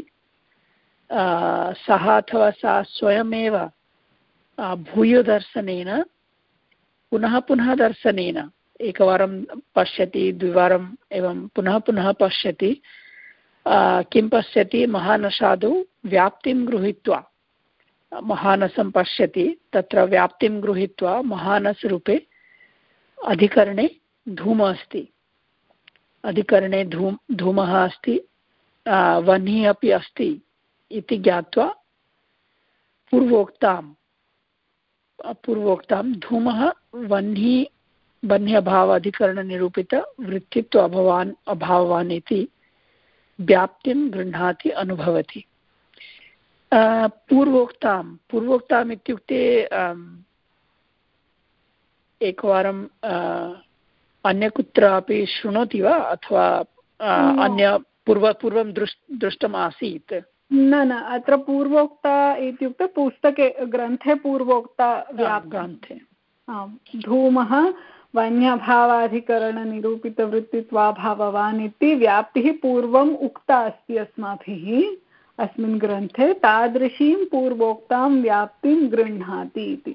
सः अथवा सा स्वयमेव भूयोदर्शनेन पुनः पुनः दर्शनेन एकवारं पश्यति, द्विवारम् एवं पुनः पुनः पश्यति, किं पश्यति? महानसादौ व्याप्तिं गृहीत्वा महानसं पश्यति, तत्र व्याप्तिं गृहीत्वा महानसरूपे अधिकरणे धूमः अस्ति, अधिकरणे धूम धूमः अस्ति, वह्निः अपि अस्ति इति ज्ञात्वा पूर्वोक्तां पूर्वोक्तां धूमः वह्नि वह्नि अभाव अधिकरणनिरूपित वृत्तित्व अभवान् अभाववान् इति व्याप्तिं गृह्णाति अनुभवति। पूर्वोक्तां पूर्वोक्ताम् इत्युक्ते एकवारं अन्य कुत्रापि शृणोति वा, अथवा अन्य पूर्व पूर्वं दृष् दृष्टम् आसीत्? न न, अत्र पूर्वोक्ता इत्युक्ते पुस्तके ग्रन्थे पूर्वोक्ता ग्रन्थे धूमः वन्यभावाधिकरणनिरूपितवृत्तित्वाभाववान् इति व्याप्तिः पूर्वम् उक्ता अस्ति अस्माभिः अस्मिन् ग्रन्थे, तादृशीं पूर्वोक्तां व्याप्तिं गृह्णाति इति।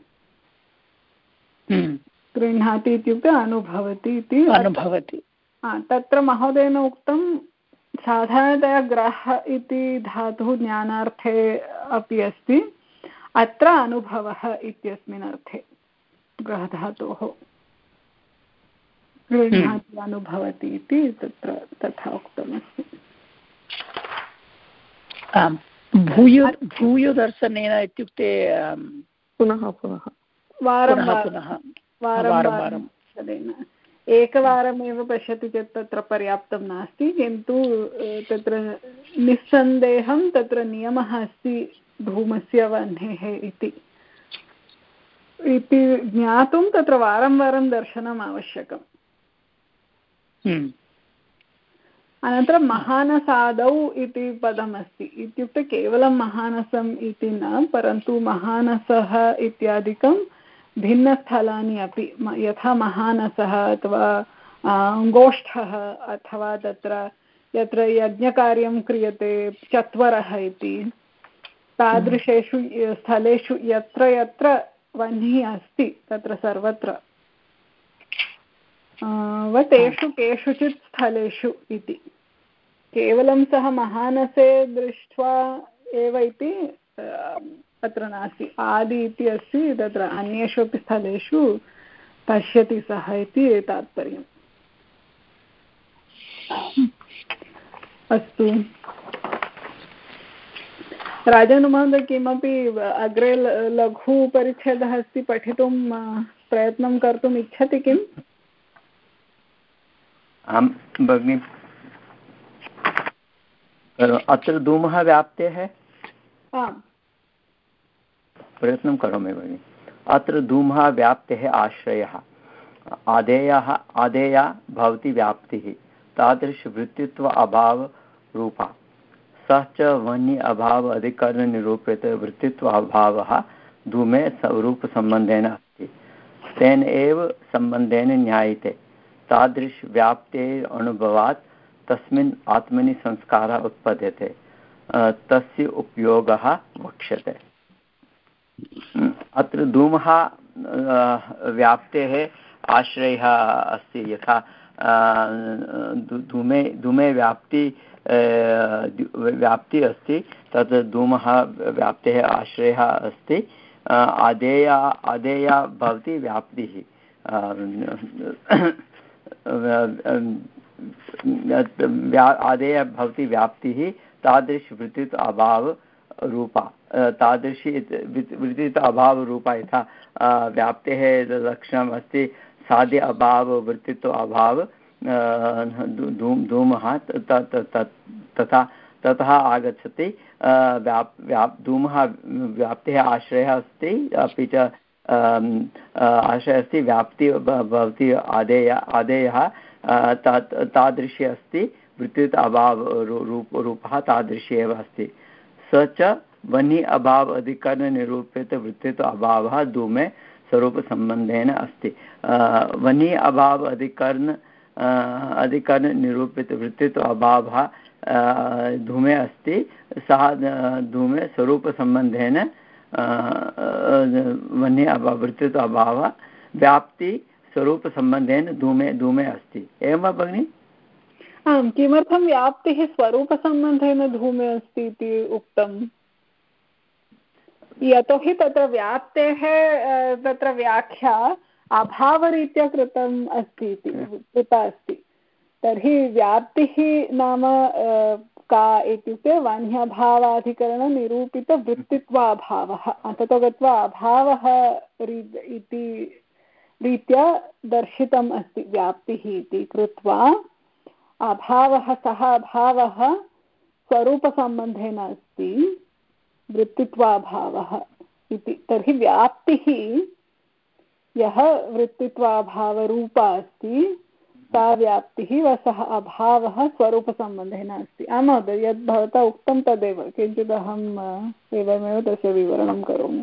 गृह्णाति इत्युक्ते अनुभवति इति अनुभवति। तत्र महोदयेन उक्तं साधारणतया ग्रह इति धातुः ज्ञानार्थे अपि अस्ति, अत्र अनुभवः इत्यस्मिन् अर्थे ग्रहधातोः गृह्णाति अनुभवति इति तत्र तथा उक्तमस्ति। आम्, भूयो भूयोदर्शनेन इत्युक्ते पुनः पुनः वारं पुनः वारं एकवारमेव पश्यति चेत् तत्र पर्याप्तं नास्ति, किन्तु तत्र निस्सन्देहं तत्र नियमः अस्ति धूमस्य वह्नेः इति इति ज्ञातुं तत्र वारं वारं दर्शनम् आवश्यकम्। अनन्तरं महानसादौ इति पदमस्ति, इत्युक्ते केवलं महानसम् इति न, परन्तु महानसः इत्यादिकं भिन्नस्थलानि अपि, यथा महानसः अथवा गोष्ठः अथवा तत्र यत्र यज्ञकार्यं क्रियते चत्वरः इति, तादृशेषु स्थलेषु यत्र यत्र वह्निः अस्ति तत्र सर्वत्र वा तेषु केषुचित् स्थलेषु इति। केवलं सः महानसे दृष्ट्वा एव इति अत्र नास्ति, आदि इति अस्ति, तत्र अन्येषु अपि स्थलेषु पश्यति सः इति तात्पर्यम्। अस्तु, राजनुमहोदय किमपि अग्रे लघु परिच्छेदः अस्ति, पठितुं प्रयत्नं कर्तुम् इच्छति किम्? आं भगिनि, अत्र धूमः व्याप्तेः आम् प्रयत्नं करोमि भगिनि। अत्र धूमः व्याप्तेः आश्रयः, आदेयः आदेया भवति व्याप्तिः, तादृशवृत्तित्व अभावरूपा, सः च वह्नि अभाव अधिकरणनिरूपित वृत्तित्व अभावः धूमे रूपसम्बन्धेन अस्ति, तेन एव सम्बन्धेन ज्ञायते। तादृशव्याप्तेः अनुभवात् तस्मिन् आत्मनि संस्कारः उत्पद्यते, तस्य उपयोगः वक्ष्यते। अत्र धूमः व्याप्तेः आश्रयः अस्ति, यथा धूमे धूमे व्याप्ति व्याप्ति अस्ति, तत् धूमः व्याप्तेः आश्रयः अस्ति। आदेया आदेया भवति व्याप्तिः, आदेया भवति व्याप्तिः, तादृशवृत्तित्व अभाव रूपा, तादृशी वृत्तित्व अभाव रूपा, यथा व्याप्तेः लक्षणम् अस्ति साध्य अभाव वृत्तित्व अभाव धूमः, तथा ततः आगच्छति व्याप् व्याप् धूमः व्याप्तेः आश्रयः अस्ति, अपि च आश्रयः अस्ति, व्याप्ति भवति आदेय आदेयः तादृशी अस्ति, वृत्तित्व अभाव रूप रूपः तादृशी एव अस्ति। स च वह्नि अभाव अधिकरणनिरूपित वृत्तित्व अभावः धूमे स्वरूपसम्बन्धेन अस्ति। वह्नि अभाव अधिकरण अधिकरणनिरूपित वृत्तित्व अभावः धूमे अस्ति, सः धूमे स्वरूपसम्बन्धेन वह्नि अभाव वृत्तित्व अभावः व्याप्ति स्वरूपसम्बन्धेन धूमे धूमे अस्ति, एवं वा भगिनि? आम्, किमर्थं व्याप्तिः स्वरूपसम्बन्धेन धूमे अस्ति इति उक्तम्? यतोहि तत्र व्याप्तेः तत्र व्याख्या अभावरीत्या कृतम् अस्ति इति कृता अस्ति। तर्हि व्याप्तिः नाम का इत्युक्ते वह्न्यभावाधिकरणनिरूपितवृत्तित्वाभावः, अन्ततो गत्वा अभावः इति रीत्या दर्शितम् अस्ति व्याप्तिः इति कृत्वा अभावः, सः अभावः स्वरूपसम्बन्धेन अस्ति वृत्तित्वाभावः इति। तर्हि व्याप्तिः यः वृत्तित्वाभावरूपा अस्ति सा व्याप्तिः वा सः अभावः स्वरूपसम्बन्धेन अस्ति। आं महोदय, यद् भवता उक्तं तदेव, किञ्चित् अहम् एवमेव तस्य विवरणं करोमि।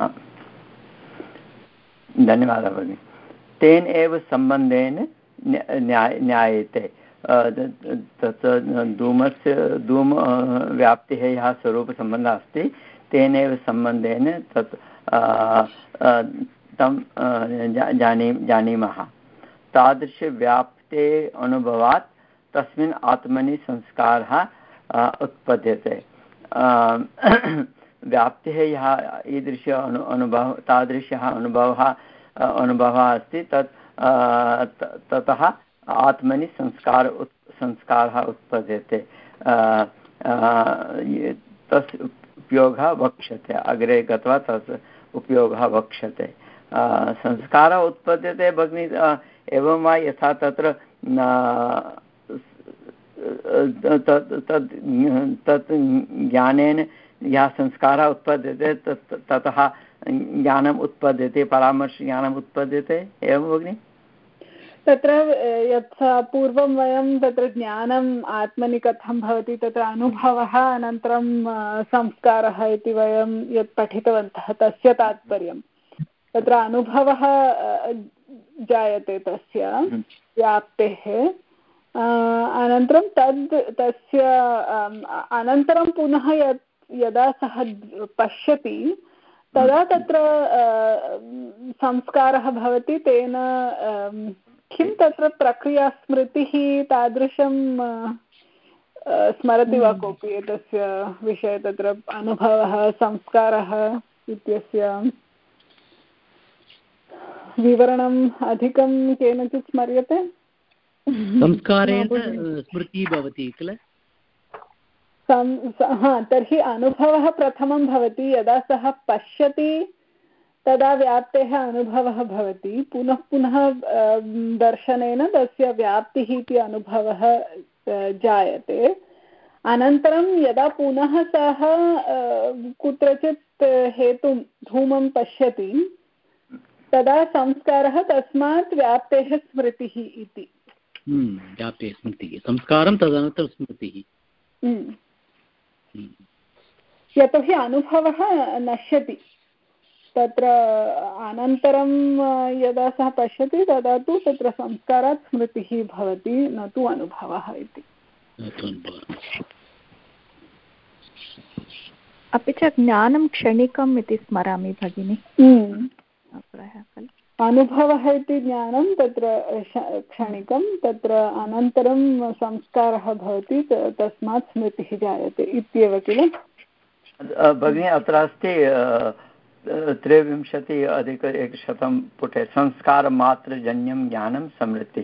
धन्यवादः भगिनि। तेन एव सम्बन्धेन ज्ञायते, तत् धूमस्य धूम व्याप्तिः यः स्वरूपसम्बन्धः अस्ति तेनैव सम्बन्धेन तत् तं जानी जानीमः। तादृशव्याप्ते अनुभवात् तस्मिन् आत्मनि संस्कारः उत्पद्यते। व्याप्तिः यः ईदृश अनु अनुभवः तादृशः अनुभवः अनुभवः अस्ति तत् ततः आत्मनि संस्कार संस्कारः उत्पद्यते। तस्य उपयोगः वक्ष्यते, अग्रे गत्वा तस्य उपयोगः वक्ष्यते। संस्कारः उत्पद्यते भगिनी एवं वा यथा तत्र तत् ज्ञानेन यः संस्कारः उत्पद्यते तत् ततः ज्ञानम् उत्पद्यते, परामर्शज्ञानम् उत्पद्यते, एवं भगिनि? तत्र यथा पूर्वं वयं तत्र ज्ञानम् आत्मनि कथं भवति, तत्र अनुभवः अनन्तरं संस्कारः इति वयं यत् पठितवन्तः तस्य तात्पर्यं। तत्र अनुभवः जायते तस्य व्याप्तेः, अनन्तरं तद् तस्य अनन्तरं पुनः यत् यदा सः पश्यति तदा तत्र संस्कारः भवति। तेन किं तत्र प्रक्रिया स्मृतिः तादृशं स्मरति वा कोऽपि एतस्य विषये? तत्र अनुभवः संस्कारः इत्यस्य विवरणम् अधिकं केनचित् स्मर्यते? संस्कारेण स्मृतिः भवति किल? हा, तर्हि अनुभवः प्रथमं भवति, यदा सः पश्यति तदा व्याप्तेः अनुभवः भवति। पुनः पुनः दर्शनेन तस्य व्याप्तिः इति अनुभवः जायते। अनन्तरं यदा पुनः सः कुत्रचित् हेतुं धूमं पश्यति तदा संस्कारः तस्मात् व्याप्तेः स्मृतिः इति। व्याप्तेः स्मृतिः, संस्कारं तदनन्तरं स्मृतिः। यतोहि अनुभवः नश्यति, तत्र अनन्तरं यदा सः पश्यति तदा तु तत्र संस्कारात् स्मृतिः भवति, न तु अनुभवः इति। अपि च ज्ञानं क्षणिकम् इति स्मरामि भगिनि। अनुभवः इति ज्ञानं तत्र क्षणिकं, तत्र अनन्तरं संस्कारः भवति, तस्मात् स्मृतिः जायते इत्येव किल भगिनी? अत्र अस्ति त्रयोविंशति अधिक एकशतं पुटे संस्कारमात्रजन्यं ज्ञानं स्मृतिः।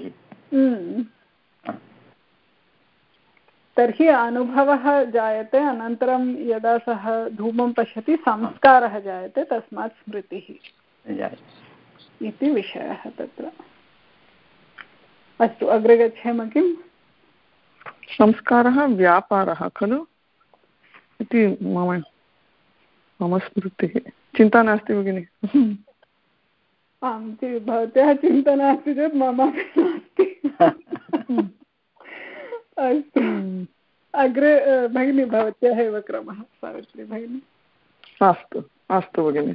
तर्हि अनुभवः जायते, अनन्तरं यदा सः धूमं पश्यति संस्कारः जायते, तस्मात् स्मृतिः इति विषयः तत्र। अस्तु, अग्रे गच्छेम। किं संस्कारः व्यापारः खलु इति मम मम स्मृतिः। चिन्ता नास्ति भगिनि? आं, भवत्याः चिन्ता नास्ति चेत् मम नास्ति। अस्तु, अग्रे भगिनी भवत्याः एव क्रमः, सावित्री भगिनी। अस्तु अस्तु भगिनि।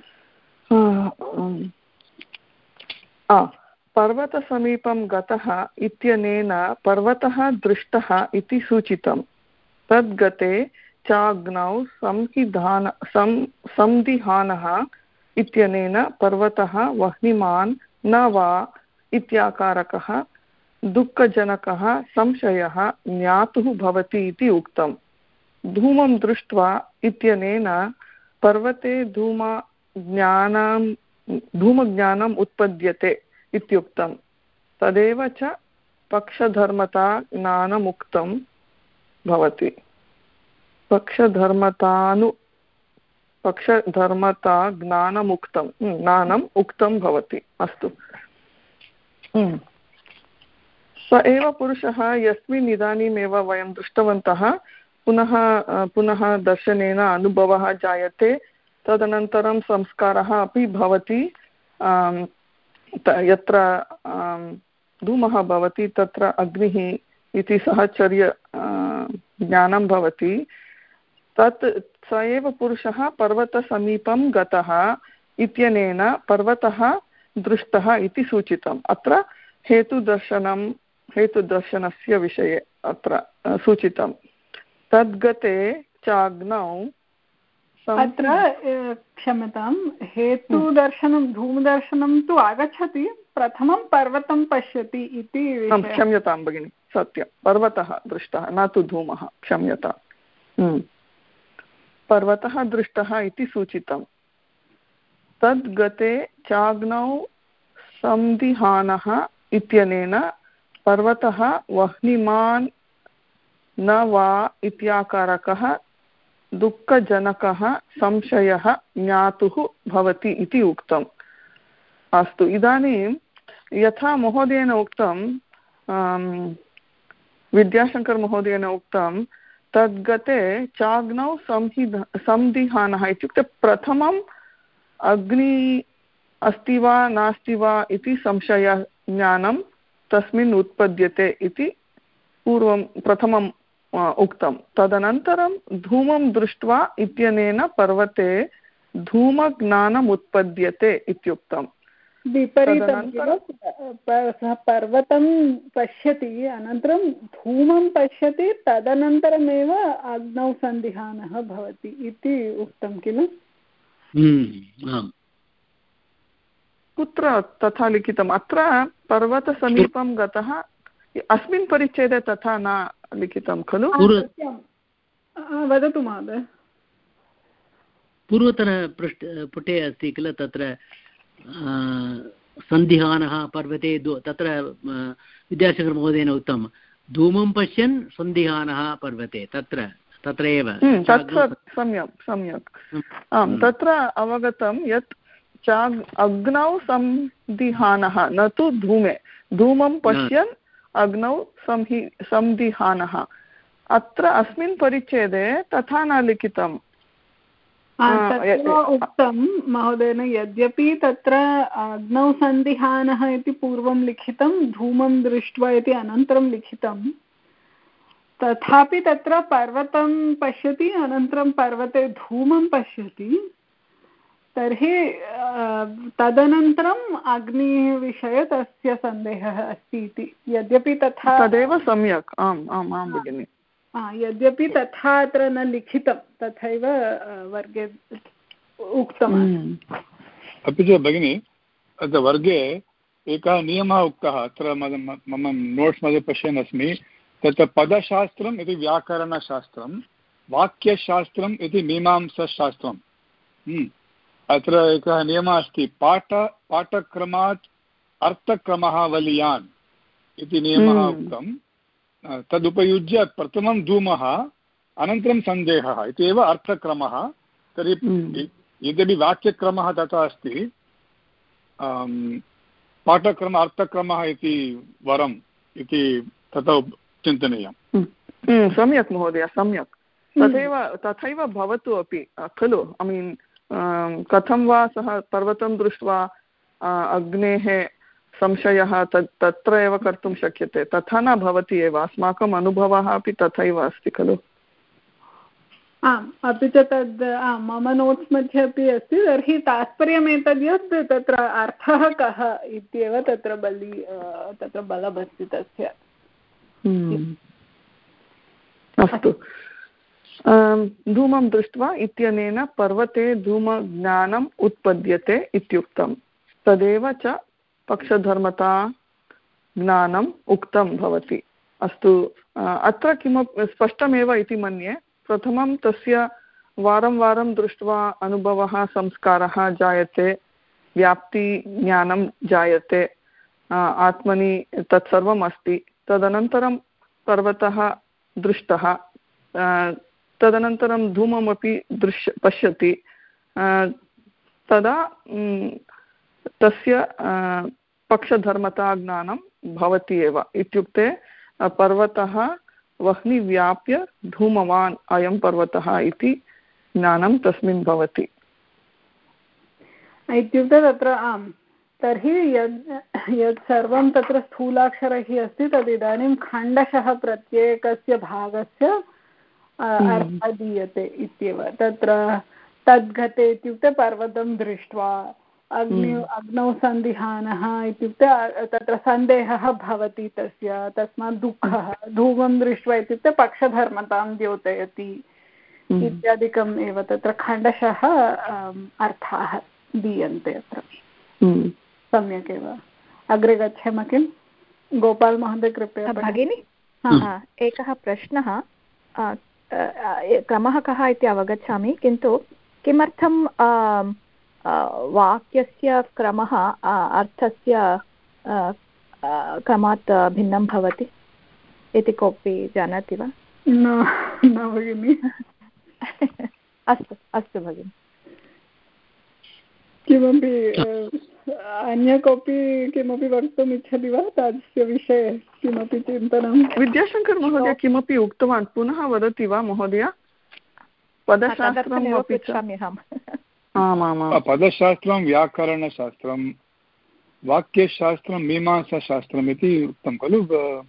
पर्वतसमीपं गतः इत्यनेन पर्वतः दृष्टः इति सूचितं। तद्गते चाग्नौ संहिधान सं संदिहानः इत्यनेन पर्वतः वह्निमान् न वा इत्याकारकः दुःखजनकः संशयः ज्ञातुः भवति इति उक्तम्। धूमं दृष्ट्वा इत्यनेन पर्वते धूमज्ञानं धूमज्ञानम् उत्पद्यते इत्युक्तं। तदेव च पक्षधर्मता ज्ञानमुक्तं भवति। पक्षधर्मतानु पक्षधर्मता ज्ञानमुक्तं ज्ञानम् उक्तं भवति। अस्तु, स एव पुरुषः यस्मिन् इदानीमेव वयं दृष्टवन्तः पुनः पुनः दर्शनेन अनुभवः जायते, तदनन्तरं संस्कारः अपि भवति। यत्र धूमः भवति तत्र अग्निः इति सहचर्य ज्ञानं भवति। तत् स एव पुरुषः पर्वतसमीपं गतः इत्यनेन पर्वतः दृष्टः इति सूचितम्। अत्र हेतुदर्शनं हेतुदर्शनस्य विषये अत्र सूचितं। तद्गते चाग्नौ अत्र क्षम्यतां, हेतुदर्शनं धूमदर्शनं तु आगच्छति, प्रथमं पर्वतं पश्यति इति। क्षम्यतां भगिनि, सत्यं, पर्वतः दृष्टः न तु धूमः, क्षम्यतां। पर्वतः दृष्टः इति सूचितं। तद्गते चाग्नौ संदिहानः इत्यनेन पर्वतः वह्निमान् न वा इत्याकारकः दुःखजनकः संशयः ज्ञातुः भवति इति उक्तम्। अस्तु, इदानीं यथा महोदयेन उक्तं, विद्याशङ्करमहोदयेन उक्तं, तद्गते चाग्नौ संहिध संदिहानः इत्युक्ते प्रथमम् अग्नि अस्ति वा नास्ति वा इति संशयज्ञानं तस्मिन् उत्पद्यते इति पूर्वं प्रथमम् उक्तं। तदनन्तरं धूमं दृष्ट्वा इत्यनेन पर्वते धूमज्ञानम् उत्पद्यते इत्युक्तं। विपरीतं, सः पर्वतं पश्यति, अनन्तरं धूमं पश्यति, तदनन्तरमेव अग्नौ सन्दिहानः भवति इति उक्तं किल? कुत्र तथा लिखितम्? अत्र पर्वतसमीपं गतः, अस्मिन् परिच्छेदे तथा न लिखितं खलु? वदतु महोदय। पूर्वतनपृष्ठ पुटे अस्ति किल, तत्र सन्दिहानः पर्वते, तत्र विद्याशङ्करमहोदयेन उक्तं धूमं पश्यन् सन्दिहानः पर्वते, तत्र तत्र एव सम्यक् सम्यक् आम्, तत्र अवगतं यत् चाग् अग्नौ संदिहानः न तु धूमे, धूमं पश्यन् अग्नौ संहि संदिहानः। अत्र अस्मिन् परिच्छेदे तथा न लिखितम्। उक्तं महोदयेन, यद्यपि तत्र अग्नौ सन्दिहानः इति पूर्वं लिखितं, धूमं दृष्ट्वा इति अनन्तरं लिखितं, तथापि तत्र पर्वतं पश्यति, अनन्तरं पर्वते धूमं पश्यति, तर्हि तदनन्तरम् अग्निः विषये तस्य सन्देहः अस्ति इति। यद्यपि तथा तदेव सम्यक्, आम् आम् आं भगिनि, यद्यपि तथा अत्र न लिखितं, तथैव वर्गे उक्तम्। अपि च भगिनि, अत्र वर्गे एकः नियमः उक्तः, अत्र मम नोट्स् मध्ये पश्यन् अस्मि, तत्र पदशास्त्रम् इति व्याकरणशास्त्रं, वाक्यशास्त्रम् इति मीमांसाशास्त्रम्। अत्र एकः नियमः अस्ति, पाठ पाठक्रमात् अर्थक्रमः वलीयान् इति नियमः उक्तं। तदुपयुज्य प्रथमं धूमः अनन्तरं सन्देहः इति एव अर्थक्रमः। तर्हि यद्यपि वाक्यक्रमः तथा अस्ति, पाठक्रम अर्थक्रमः इति वरम् इति तथा चिन्तनीयम्। सम्यक् महोदय, सम्यक्, तथैव तथैव भवतु अपि खलु। ऐ मीन् कथं वा सः पर्वतं दृष्ट्वा अग्नेः संशयः तत् तत्र एव कर्तुं शक्यते, तथा न भवति एव। अस्माकम् अनुभवः अपि तथैव अस्ति खलु। आम्, अपि च तद् मम नोट्स् मध्ये अपि अस्ति। तर्हि तात्पर्यम् एतद् यत् तत्र अर्थः कः इत्येव तत्र बलि तत्र बलमस्ति तस्य। अस्तु, धूमं दृष्ट्वा इत्यनेन पर्वते धूमज्ञानम् उत्पद्यते इत्युक्तं। तदेव च पक्षधर्मता ज्ञानम् उक्तं भवति। अस्तु, अत्र किमपि स्पष्टमेव इति मन्ये। प्रथमं तस्य वारं वारं दृष्ट्वा अनुभवः संस्कारः जायते, व्याप्तिज्ञानं जायते, आत्मनि तत्सर्वम् अस्ति। तदनन्तरं पर्वतः दृष्टः, तदनन्तरं धूममपि दृश्य पश्यति, तदा तस्य पक्षधर्मता ज्ञानं भवति एव। इत्युक्ते पर्वतः वह्नि व्याप्य धूमवान् अयं पर्वतः इति ज्ञानं तस्मिन् भवति। इत्युक्ते तत्र आम्, तर्हि यद् यत् सर्वं तत्र स्थूलाक्षरैः अस्ति तद् इदानीं खण्डशः प्रत्येकस्य भागस्य अर्थः दीयते इत्येव। तत्र तद्गते इत्युक्ते पर्वतं दृष्ट्वा, अग्नि अग्नौ सन्दिहानः इत्युक्ते तत्र सन्देहः भवति तस्य, तस्मात् दुःखः, धूमं दृष्ट्वा इत्युक्ते पक्षधर्मतां द्योतयति इत्यादिकम् एव तत्र खण्डशः अर्थाः दीयन्ते अत्र। सम्यक् एव। अग्रे गच्छामः किं? गोपाल् महोदय कृपया। भगिनि, एकः प्रश्नः, क्रमः कः इति अवगच्छामि, किन्तु किमर्थं वाक्यस्य क्रमः अर्थस्य क्रमात् भिन्नं भवति इति कोऽपि जानाति वा? न भगिनि। अस्तु अस्तु भगिनि। किमपि अन्य कोऽपि किमपि वक्तुम् इच्छति वा तस्य विषये? किमपि चिन्तनं? विद्याशङ्कर महोदय किमपि उक्तवान्, पुनः वदति वा महोदय? पदशास्त्रम् अपि पदशास्त्रं, व्याकरणशास्त्रं, वाक्यशास्त्रं, मीमांसाशास्त्रम् इति उक्तं खलु।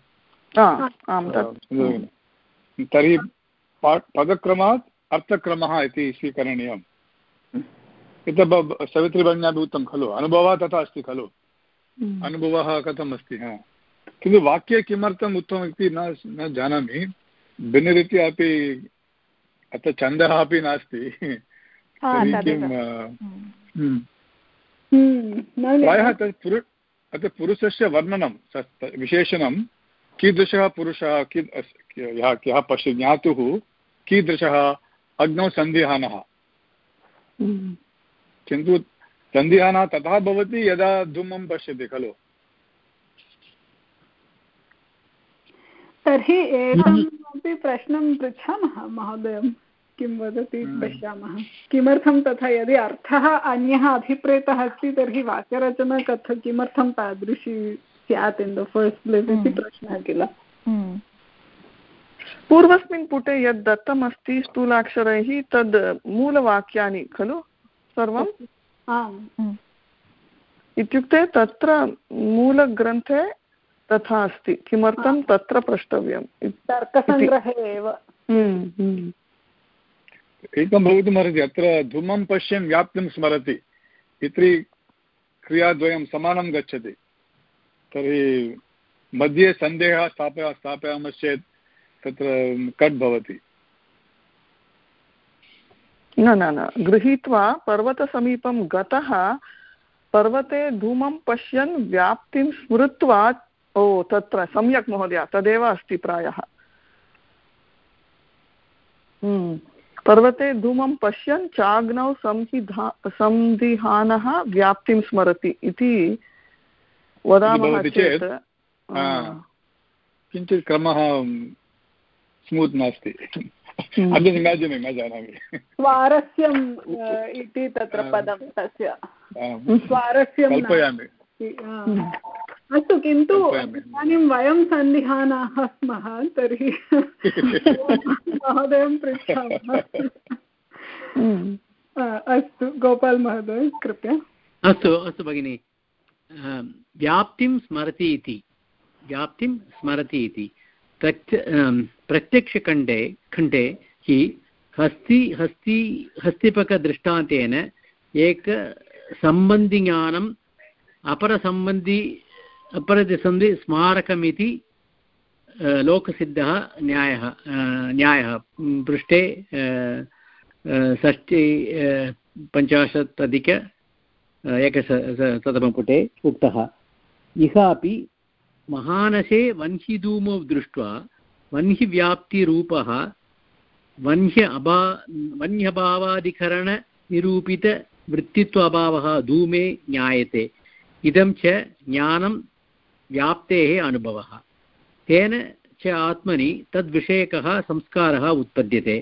तर्हि पदक्रमात् अर्थक्रमः इति स्वीकरणीयम्। एतत् सवित्रीभगिन्यापि उक्तं खलु, अनुभवः तथा अस्ति खलु। अनुभवः कथम् अस्ति, हा, किन्तु वाक्ये किमर्थम् उक्तम् इति न न जानामि। भिन्नरीत्या अपि अत्र छन्दः अपि नास्ति। प्रायः तत् पुरु अत्र पुरुषस्य वर्णनं, विशेषणं, कीदृशः पुरुषः, की यः कः पश्य ज्ञातुः, कीदृशः अग्नौ सन्दिहानः। किन्तु सन्दिहानः तथा भवति यदा धूमं पश्यति खलु। तर्हि एकमपि प्रश्नं पृच्छामः महोदयं, किं वदति पश्यामः। किमर्थं तथा? यदि अर्थः अन्यः अभिप्रेतः अस्ति तर्हि वाक्यरचना कथं किमर्थं तादृशी स्यात् इन् द फस्ट् प्लेस् इति प्रश्नः किल। पूर्वस्मिन् पुटे यद् दत्तमस्ति स्थूलाक्षरैः तद् मूलवाक्यानि खलु सर्वम्। आम्, इत्युक्ते तत्र मूलग्रन्थे तथा अस्ति, किमर्थं तत्र प्रष्टव्यम्, तर्कसङ्ग्रहे एव। एकं भवितुमर्हति, अत्र धूमं पश्यन् व्याप्तिं स्मरति इति क्रियाद्वयं समानं गच्छति। तर्हि मध्ये सन्देहः स्थापय स्थापयामश्चेत् तत्र कट् भवति। न न न गृहीत्वा पर्वतसमीपं गतः, पर्वते धूमं पश्यन् व्याप्तिं स्मृत्वा, ओ तत्र सम्यक् महोदय, तदेव अस्ति प्रायः। पर्वते धूमं पश्यन् चाग्नौ संहिधा संदिहानः व्याप्तिं स्मरति इति वदामः चेत् किञ्चित् क्रमः स्मूत् नास्ति। इमेजिनिङ्ग् न जानामि। स्वारस्यम् इति तत्र पदं तस्य स्वारस्यं कल्पयामि। अस्तु, किन्तु इदानीं वयं सन्दिहानाः स्मः, तर्हि महोदयं पृच्छामः। अस्तु, गोपाल् महोदय कृपया। अस्तु अस्तु भगिनि, व्याप्तिं स्मरति इति व्याप्तिं स्मरति इति प्रत्य प्रत्यक्षखण्डे खण्डे हि हस्ति हस्ति हस्तिपकदृष्टान्तेन एकसम्बन्धिज्ञानम् अपरसम्बन्धि अपरसम्बन्धि स्मारकमिति लोकसिद्धः न्यायः न्यायः पृष्ठे षष्टि पञ्चाशत् अधिक एकशतपुटे उक्तः। इह अपि महानसे वह्निधूमौ दृष्ट्वा वह्निव्याप्तिरूपः वह्न्य अभा वह्न्यभावाधिकरणनिरूपितवृत्तित्व अभावः धूमे ज्ञायते इदं च ज्ञानं व्याप्तेः अनुभवः तेन च आत्मनि तद्विषयकः संस्कारः उत्पद्यते।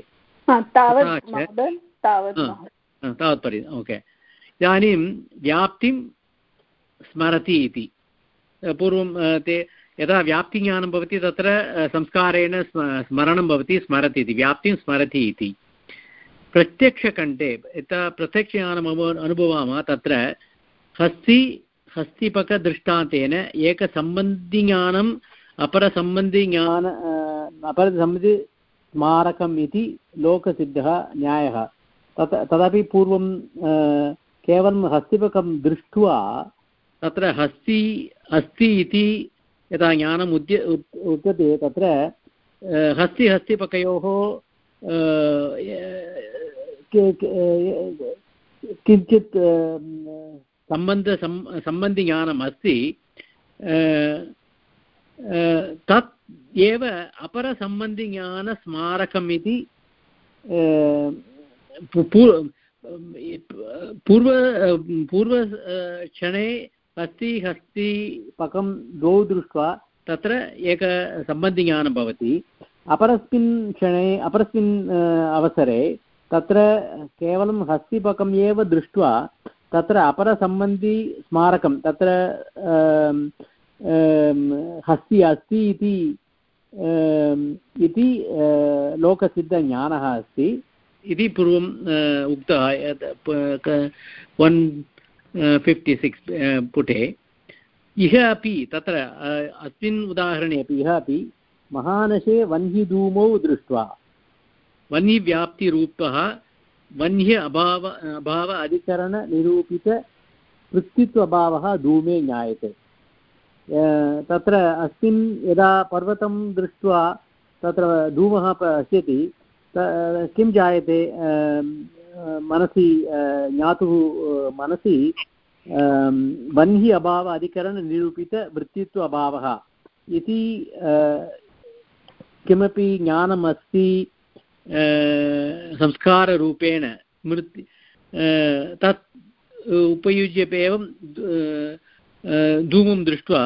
तावत्पर्यन्तम् ओके। इदानीं व्याप्तिं स्मरति इति पूर्वं ते यदा व्याप्तिज्ञानं भवति तत्र संस्कारेण स्मरणं भवति स्मरति इति व्याप्तिं स्मरति इति। प्रत्यक्षकण्ठे यथा प्रत्यक्षज्ञानम् अनुभवामः तत्र हस्ति हस्तिपकदृष्टान्तेन एकसम्बन्धिज्ञानम् अपरसम्बन्धिज्ञान अपरसम्बन्धिस्मारकम् इति लोकसिद्धः न्यायः। तत् तदपि पूर्वं केवलं हस्तिपकं दृष्ट्वा तत्र हस्ति अस्ति इति यदा ज्ञानम् उद्य उच्यते तत्र हस्ति हस्तिपकयोः किञ्चित् सम्बन्ध सम्बन्धिज्ञानम् अस्ति तत् एव अपरसम्बन्धिज्ञानस्मारकम् इति पूर्व पूर्वक्षणे हस्ति हस्तिपकं द्वौ दृष्ट्वा तत्र एकसम्बन्धिज्ञानं भवति। अपरस्मिन् क्षणे अपरस्मिन् अवसरे तत्र केवलं हस्तिपकम् एव दृष्ट्वा तत्र अपरसम्बन्धिस्मारकं तत्र हस्ति अस्ति इति इति लोकसिद्धज्ञानः अस्ति इति पूर्वम् उक्तः वन् फिफ्टि सिक्स् पुटे। इह अपि तत्र अस्मिन् उदाहरणे अपि इह अपि महानशे वह्निधूमौ दृष्ट्वा वह्निव्याप्तिरूपः वह्न्य अभाव अभाव अधिकरणनिरूपितवृत्तित्वाभावः धूमे ज्ञायते। तत्र अस्मिन् यदा पर्वतं दृष्ट्वा तत्र धूमः पश्यति किं जायते मनसि ज्ञातुः मनसि वह्नि अभाव अधिकरणनिरूपितवृत्तित्व अभावः इति किमपि ज्ञानम् अस्ति संस्काररूपेण स्मृति तत् उपयुज्य एवं धूमं दृष्ट्वा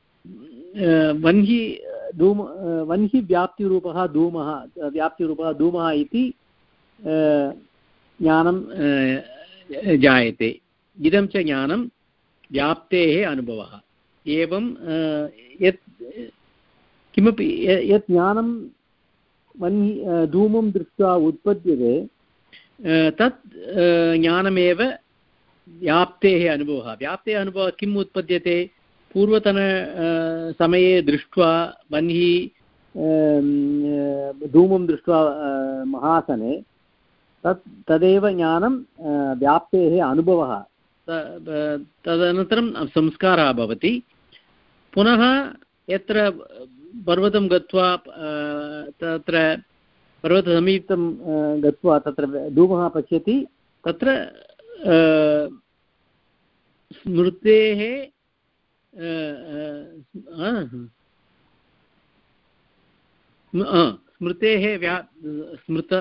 वह्नि धूम वह्नि व्याप्तिरूपः धूमः व्याप्तिरूपः धूमः इति ज्ञानं जायते। इदं च ज्ञानं व्याप्तेः अनुभवः। एवं यत् किमपि यत् ज्ञानं वह्नि धूमं दृष्ट्वा उत्पद्यते तत् ज्ञानमेव व्याप्तेः अनुभवः। व्याप्तेः अनुभवः किम् उत्पद्यते? पूर्वतन समये दृष्ट्वा वह्नि धूमं दृष्ट्वा महासने तत् तदेव ज्ञानं व्याप्तेः अनुभवः। तदनन्तरं संस्कारः भवति। पुनः यत्र पर्वतं गत्वा तत्र पर्वतसमीपं गत्वा तत्र धूमः पश्यति तत्र स्मृतेः स्मृतेः व्या स्मृत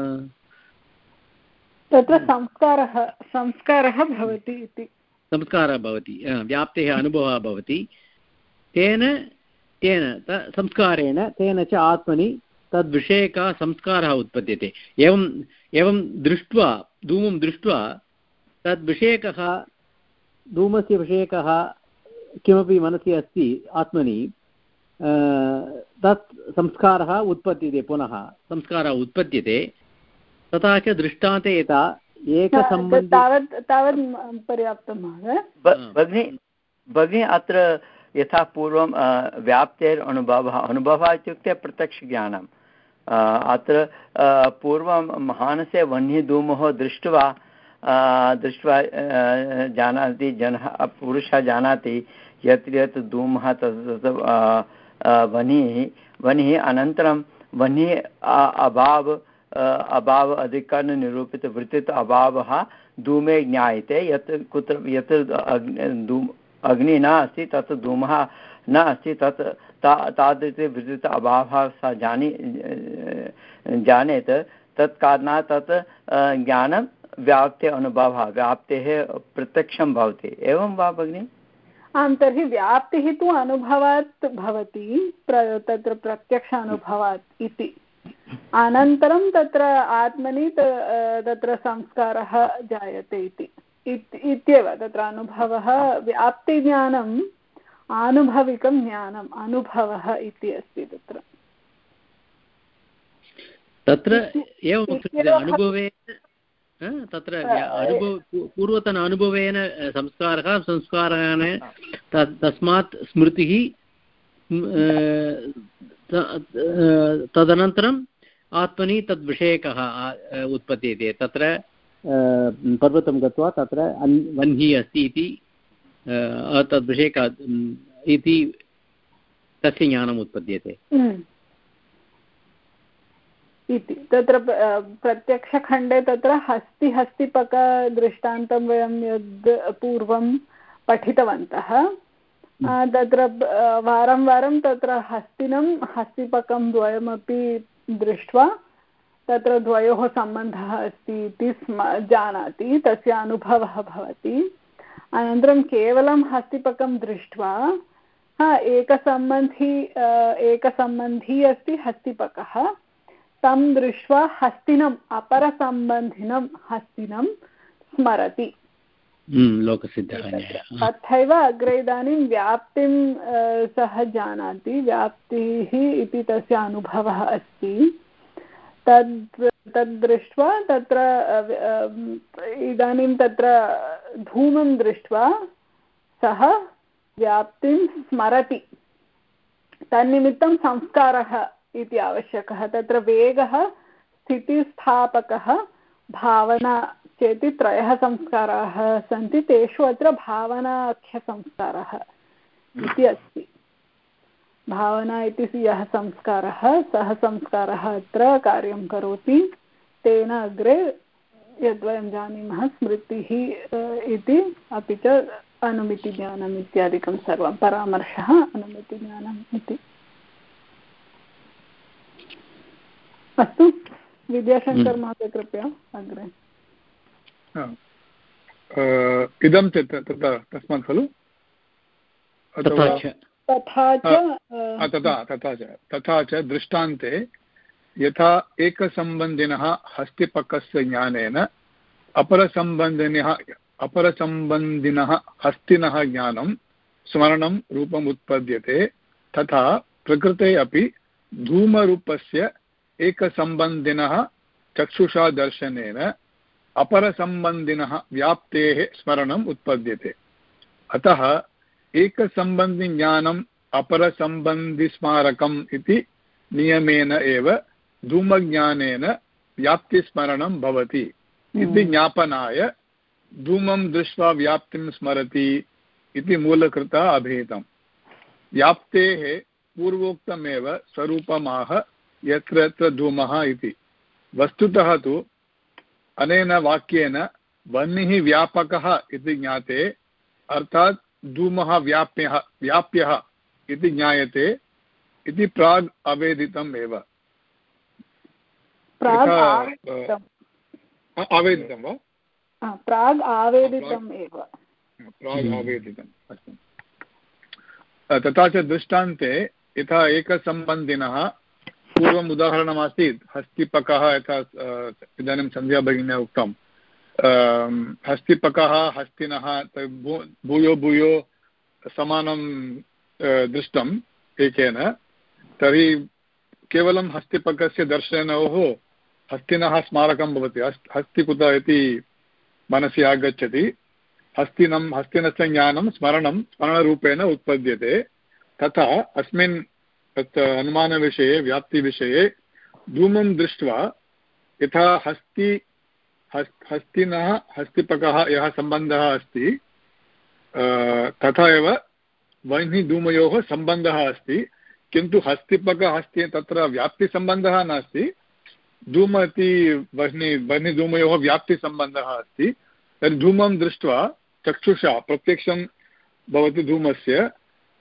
तत्र संस्कारः संस्कारः भवति इति संस्कारः भवति व्याप्तेः अनुभवः भवति। तेन तेन संस्कारेण तेन च आत्मनि तद्विषयकः संस्कारः उत्पद्यते। एवं एवं दृष्ट्वा धूमं दृष्ट्वा तद्विषयकः धूमस्य विषयकः किमपि मनसि अस्ति आत्मनि तत् संस्कारः उत्पद्यते। पुनः संस्कारः उत्पद्यते। तथा च दृष्टान्ते यथा एकसम्बन्धि तावत् तावत् पर्याप्तं महोदय। भगिनी भगिनी अत्र यथा पूर्वं व्याप्तेर् अनुभवः अनुभवः इत्युक्ते प्रत्यक्षज्ञानम्। अत्र पूर्वं महानसे वह्निधूमः दृष्ट्वा दृष्ट्वा जानाति जनः पुरुषः जानाति यत् यत् धूमः तत् वह्निः वह्निः अनन्तरं वह्निः अभाव अभाव अधिकरणनिरूपितवृत्तित्व अभावः धूमे ज्ञायते। यत् कुत्र यत् अग्निः न अस्ति तत् धूमः न अस्ति तत् तादृश विद्युत् अभावः सा जानी जानेत तत् कारणात् तत् ज्ञानं व्याप्ते अनुभवः व्याप्तेः प्रत्यक्षं भवति एवं वा भगिनि? आं तर्हि व्याप्तिः तु अनुभवात् भवति प्र तत्र प्रत्यक्ष अनुभवात् इति अनन्तरं तत्र आत्मनि तत्र संस्कारः जायते इति इत्येव तत्र अनुभवः व्याप्तिज्ञानम् आनुभविकं ज्ञानम् अनुभवः इति अस्ति तत्र तत्र एवम् अनुभवे तत्र अनुभव पूर्वतन अनुभवेन संस्कारः संस्कारेण तस्मात् स्मृतिः तदनन्तरम् आत्मनि तद्विषयकः उत्पद्यते तत्र पर्वतं गत्वा तत्र वह्निः अस्ति इति तद्विषयक इति तस्य ज्ञानम् उत्पद्यते इति तत्र प्रत्यक्षखण्डे तत्र हस्ति हस्तिपकदृष्टान्तं वयं यद् पूर्वं पठितवन्तः तत्र वारं वारं तत्र हस्तिनं हस्तिपकं द्वयमपि दृष्ट्वा तत्र द्वयोः सम्बन्धः अस्ति इति स्म जानाति तस्य अनुभवः भवति अनन्तरं केवलं हस्तिपकं दृष्ट्वा एकसम्बन्धी एकसम्बन्धी अस्ति हस्तिपकः तं दृष्ट्वा हस्तिनम् अपरसम्बन्धिनं हस्तिनं स्मरति तथैव अग्रे इदानीं व्याप्तिं सः जानाति व्याप्तिः इति तस्य अनुभवः अस्ति तद् तद्दृष्ट्वा तत्र इदानीं तत्र धूमं दृष्ट्वा सः व्याप्तिं स्मरति तन्निमित्तं संस्कारः इति आवश्यकः तत्र वेगः स्थितिस्थापकः भावना चेति त्रयः संस्काराः सन्ति तेषु अत्र भावनाख्यसंस्कारः इति अस्ति भावना इति यः संस्कारः सः संस्कारः अत्र कार्यं करोति तेन अग्रे यद्वयं जानीमः स्मृतिः इति अपि च अनुमितिज्ञानम् इत्यादिकं सर्वं परामर्शः अनुमितिज्ञानम् इति अस्तु विद्याशङ्कर महोदय कृपया अग्रे इदं तस्मात् खलु तथा च तथा तथा च तथा च दृष्टान्ते यथा एकसम्बन्धिनः हस्तिपकस्य ज्ञानेन अपरसम्बन्धिनः अपरसम्बन्धिनः हस्तिनः ज्ञानं स्मरणं रूपम् उत्पद्यते तथा प्रकृते अपि धूमरूपस्य एकसम्बन्धिनः चक्षुषा दर्शनेन अपरसम्बन्धिनः व्याप्तेः स्मरणम् उत्पद्यते अतः एकसम्बन्धिज्ञानम् अपरसम्बन्धिस्मारकम् इति नियमेन एव धूमज्ञानेन व्याप्तिस्मरणं भवति इति ज्ञापनाय धूमं दृष्ट्वा व्याप्तिं स्मरति इति मूलकृता अभिहितम् व्याप्तेः पूर्वोक्तमेव स्वरूपमाह यत्र यत्र धूमः इति वस्तुतः तु अनेन वाक्येन वह्निः व्यापकः इति ज्ञाते अर्थात् धूमः व्याप्यः व्याप्यः इति ज्ञायते इति प्राग् अवेदितम् एव आवेदितं वा प्राग् आवेदितम् एव प्राग् आवेदितम् अस्तु तथा च दृष्टान्ते यथा एकसम्बन्धिनः पूर्वम् उदाहरणमासीत् हस्तिपकः यथा इदानीं सन्ध्या भगिन्या उक्तं हस्तिपकः हस्तिनः भूयो भूयो समानं दृष्टम् एकेन तर्हि केवलं हस्तिपकस्य दर्शनयोः हस्तिनः स्मारकं भवति हस्ति कुत इति मनसि आगच्छति हस्तिनं हस्तिनस्य ज्ञानं स्मरणं स्मरणरूपेण उत्पद्यते तथा अस्मिन् तत् अनुमानविषये व्याप्तिविषये धूमं दृष्ट्वा यथा हस्ति हस्तिनः हस्तिपकः यः सम्बन्धः अस्ति तथा एव वह्निधूमयोः सम्बन्धः अस्ति किन्तु हस्तिपकः हस्ति तत्र व्याप्तिसम्बन्धः नास्ति धूम इति वह्नि वह्निधूमयोः व्याप्तिसम्बन्धः अस्ति तर्हि धूमं दृष्ट्वा चक्षुषा प्रत्यक्षं भवति धूमस्य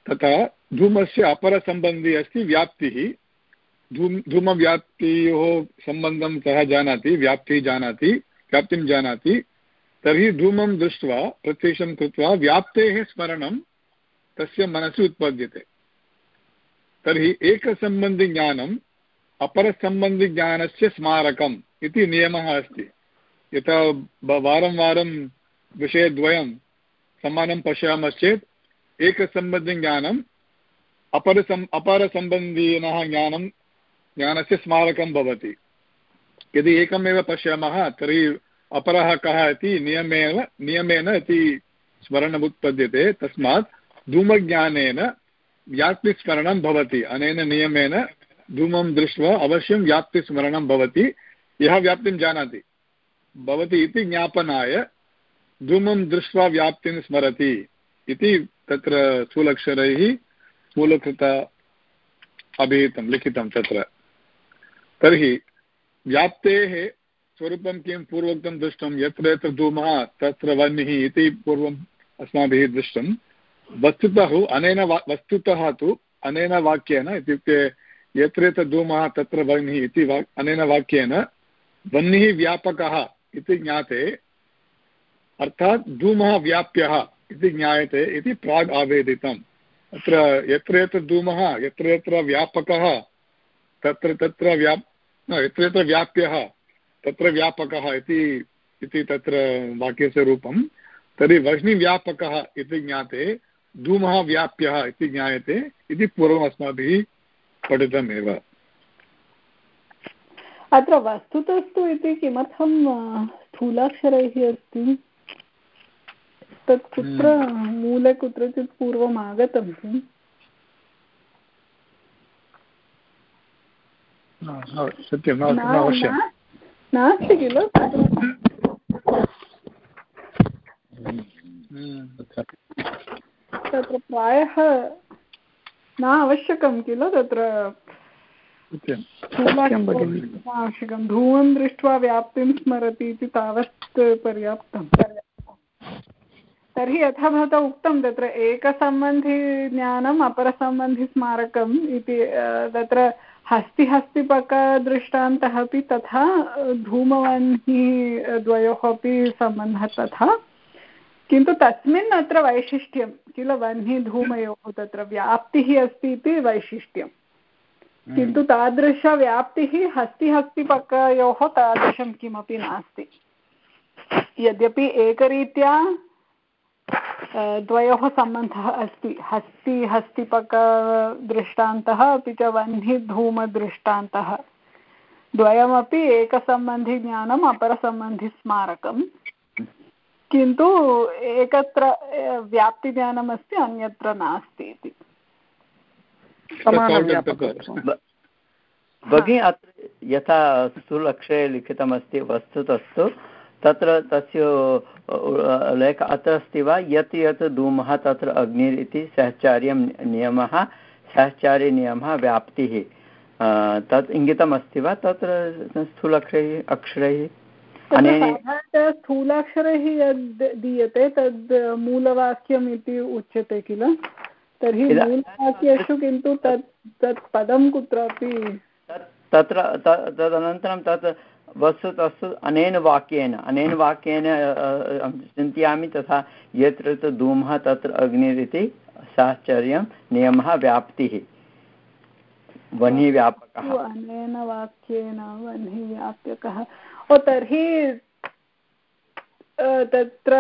तथा धूमस्य अपरसम्बन्धी अस्ति व्याप्तिः। धूम धूमव्याप्त्योः सम्बन्धं सः जानाति, व्याप्तिः जानाति, व्याप्तिं जानाति। तर्हि धूमं दृष्ट्वा प्रत्यक्षं कृत्वा व्याप्तेः स्मरणं तस्य मनसि उत्पद्यते। तर्हि एकसम्बन्धिज्ञानम् अपरसम्बन्धिज्ञानस्य स्मारकम् इति नियमः अस्ति। यथा वारं वारं विषयद्वयं समानं पश्यामश्चेत् एकसम्बन्धिज्ञानम् अपरसम् अपरसम्बन्धिनः ज्ञानं ज्ञानस्य स्मारकं भवति। यदि एकमेव पश्यामः तर्हि अपरः कः इति नियमेन नियमेन इति स्मरणम् उत्पद्यते। तस्मात् धूमज्ञानेन व्याप्तिस्मरणं भवति। अनेन नियमेन धूमं दृष्ट्वा अवश्यं व्याप्तिस्मरणं भवति। यः व्याप्तिं जानाति भवति इति ज्ञापनाय धूमं दृष्ट्वा व्याप्तिं स्मरति इति तत्र स्थूलक्षरैः स्थूलकृत अभिहितं लिखितं तत्र। तर्हि व्याप्तेः स्वरूपं किं पूर्वोक्तं दृष्टं, यत्र यत्र धूमः तत्र वह्निः इति पूर्वम् अस्माभिः दृष्टं। वस्तुतः अनेन वस्तुतः तु अनेन वाक्येन, इत्युक्ते यत्र यत्र धूमः तत्र वह्निः इति वा अनेन वाक्येन वह्निः व्यापकः इति ज्ञाते, अर्थात् धूमः व्याप्यः इति ज्ञायते इति प्राग् आवेदितम्। अत्र यत्र यत्र धूमः यत्र यत्र व्यापकः तत्र तत्र व्याप् यत्र यत्र व्याप्यः तत्र व्यापकः इति इति तत्र वाक्यस्य रूपं। तर्हि वह्निव्यापकः इति ज्ञाते, धूमः व्याप्यः इति ज्ञायते इति पूर्वम् अस्माभिः पठितमेव। अत्र वस्तुतस्तु इति किमर्थं स्थूलाक्षरैः अस्ति? तत् कुत्र मूले कुत्रचित् पूर्वम् आगतं किम्? सत्यं अवश्यं नास्ति किल? तत्र प्रायः न आवश्यकं किल? तत्र आवश्यकं धूमं दृष्ट्वा व्याप्तिं स्मरति इति तावत् पर्याप्तं। तर्हि यथा भवता उक्तं तत्र एकसम्बन्धिज्ञानम् अपरसम्बन्धिस्मारकम् इति तत्र हस्तिहस्तिपकदृष्टान्तः अपि तथा धूमवह्निः द्वयोः अपि सम्बन्धः तथा, किन्तु तस्मिन् अत्र वैशिष्ट्यं किल, वह्निधूमयोः तत्र व्याप्तिः अस्ति इति वैशिष्ट्यं। किन्तु तादृशव्याप्तिः हस्तिहस्तिपकयोः तादृशं किमपि नास्ति। यद्यपि एकरीत्या द्वयोः सम्बन्धः अस्ति, हस्ति हस्तिपकदृष्टान्तः अपि च वह्निधूमदृष्टान्तः, द्वयमपि एकसम्बन्धिज्ञानम् अपरसम्बन्धिस्मारकम्, किन्तु एकत्र व्याप्तिज्ञानम् अस्ति अन्यत्र नास्ति इति। भगिनी अत्र यथा स्थूलक्षरे लिखितमस्ति वस्तुतस्तु तत्र तस्य लेख अत्र अस्ति वा, यत् यत् धूमः तत्र अग्निर् इति सहचार्यं नियमः, सहचार्यनियमः व्याप्तिः, तत् इङ्गितम् अस्ति वा तत्र स्थूलाक्षरैः अक्षरैः? साधारणतः स्थूलाक्षरैः यद् दीयते तद् मूलवाक्यम् इति उच्यते किल? तर्हि मूलवाक्येषु किन्तु तत् तत् पदं कुत्रापि तत्र तदनन्तरं तत् वस्तुतस्तु अनेन वाक्येन अनेन वाक्येन चिन्तयामि तथा यत्र तु धूमः तत्र अग्निरिति साहचर्यं नियमः व्याप्तिः वह्निव्यापकः। अनेन वाक्येन वह्निव्यापकः। ओ तर्हि तत्र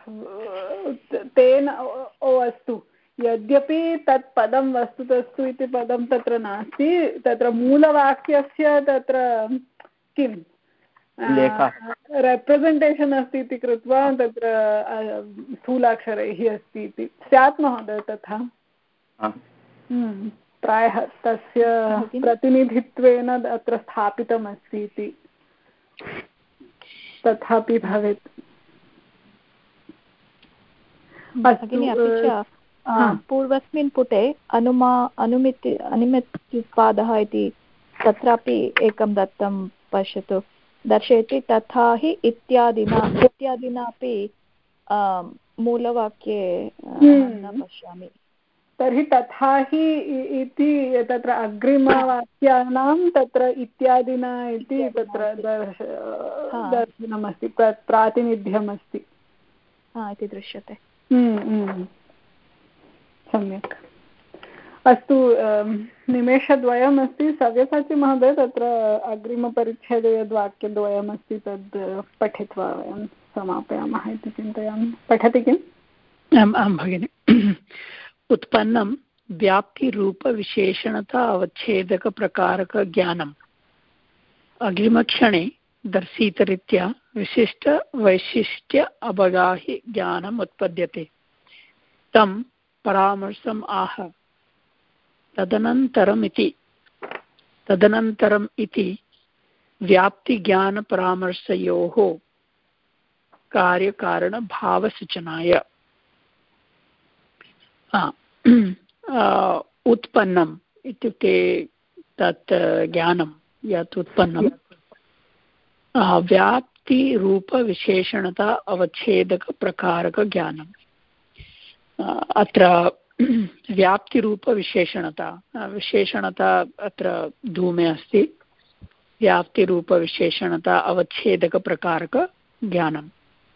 तेन ओ अस्तु, यद्यपि तत् पदं वस्तुतस्तु इति पदं तत्र नास्ति, तत्र मूलवाक्यस्य तत्र किं रेप्रेसेण्टेशन् अस्ति इति कृत्वा तत्र स्थूलाक्षरैः अस्ति इति स्यात् महोदय तथा? प्रायः तस्य प्रतिनिधित्वेन अत्र स्थापितमस्ति इति तथापि भवेत्। भगिनी, अपि च पूर्वस्मिन् पुटे अनुमा अनुमिति अनुमितिपादः इति तत्रापि एकं दत्तं पश्यतु, दर्शयति। तथा हि इत्यादिना इत्यादिना अपि मूलवाक्ये न पश्यामि। तर्हि तथा हि इति तत्र अग्रिमवाक्यानां तत्र इत्यादिना इति तत्र दर्शनमस्ति, प्रातिनिध्यमस्ति इति दृश्यते। सम्यक्, अस्तु, निमेषद्वयमस्ति। सव्यसाची महोदय, तत्र अग्रिमपरिच्छेदे यद्वाक्यद्वयमस्ति तद् पठित्वा वयं समापयामः इति चिन्तयामि। पठति किम्? आम् आं भगिनि। उत्पन्नं व्याप्तिरूपविशेषणता अवच्छेदकप्रकारकज्ञानम् अग्रिमक्षणे दर्शितरीत्या विशिष्टवैशिष्ट्य अवगाहि ज्ञानम् उत्पद्यते। तं परामर्शम् आह। तदनन्तरमिति तदनन्तरम् इति व्याप्तिज्ञानपरामर्शयोः कार्यकारणभावसूचनाय। उत्पन्नम् इत्युक्ते तत् ज्ञानं यत् उत्पन्नं व्याप्तिरूपविशेषणता अवच्छेदकप्रकारकज्ञानम्। अत्र व्याप्तिरूपविशेषणता विशेषणता अत्र धूमे अस्ति। व्याप्तिरूपविशेषणता अवच्छेदकप्रकारकज्ञानम्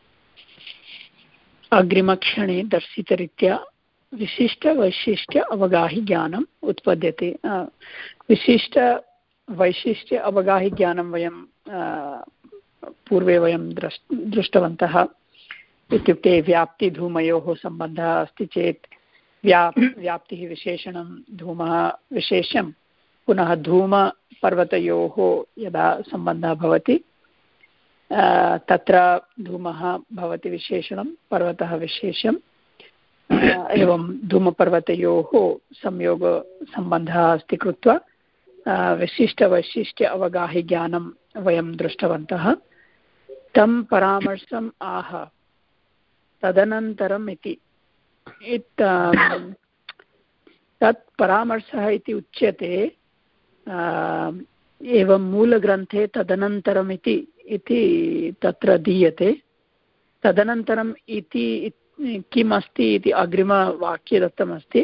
अग्रिमक्षणे दर्शितरीत्या विशिष्टवैशिष्ट्य अवगाहि ज्ञानम् उत्पद्यते। विशिष्टवैशिष्ट्य अवगाहि ज्ञानं वयं पूर्वे वयं दृष् दृष्टवन्तः। इत्युक्ते व्याप्तिधूमयोः सम्बन्धः अस्ति चेत् व्या व्याप्तिः विशेषणं, धूमः विशेषं, पुनः धूमपर्वतयोः यदा सम्बन्धः भवति तत्र धूमः भवति विशेषणं, पर्वतः विशेषम्, एवं धूमपर्वतयोः संयोगसम्बन्धः अस्ति कृत्वा विशिष्टवैशिष्ट्य अवगाहि ज्ञानं वयं दृष्टवन्तः। तं परामर्शम् आह। तदनन्तरम् इति तत् परामर्शः इति उच्यते। एवं मूलग्रन्थे तदनन्तरम् इति इति तत्र दीयते। तदनन्तरम् इति किम् अस्ति इति अग्रिमवाक्ये दत्तमस्ति।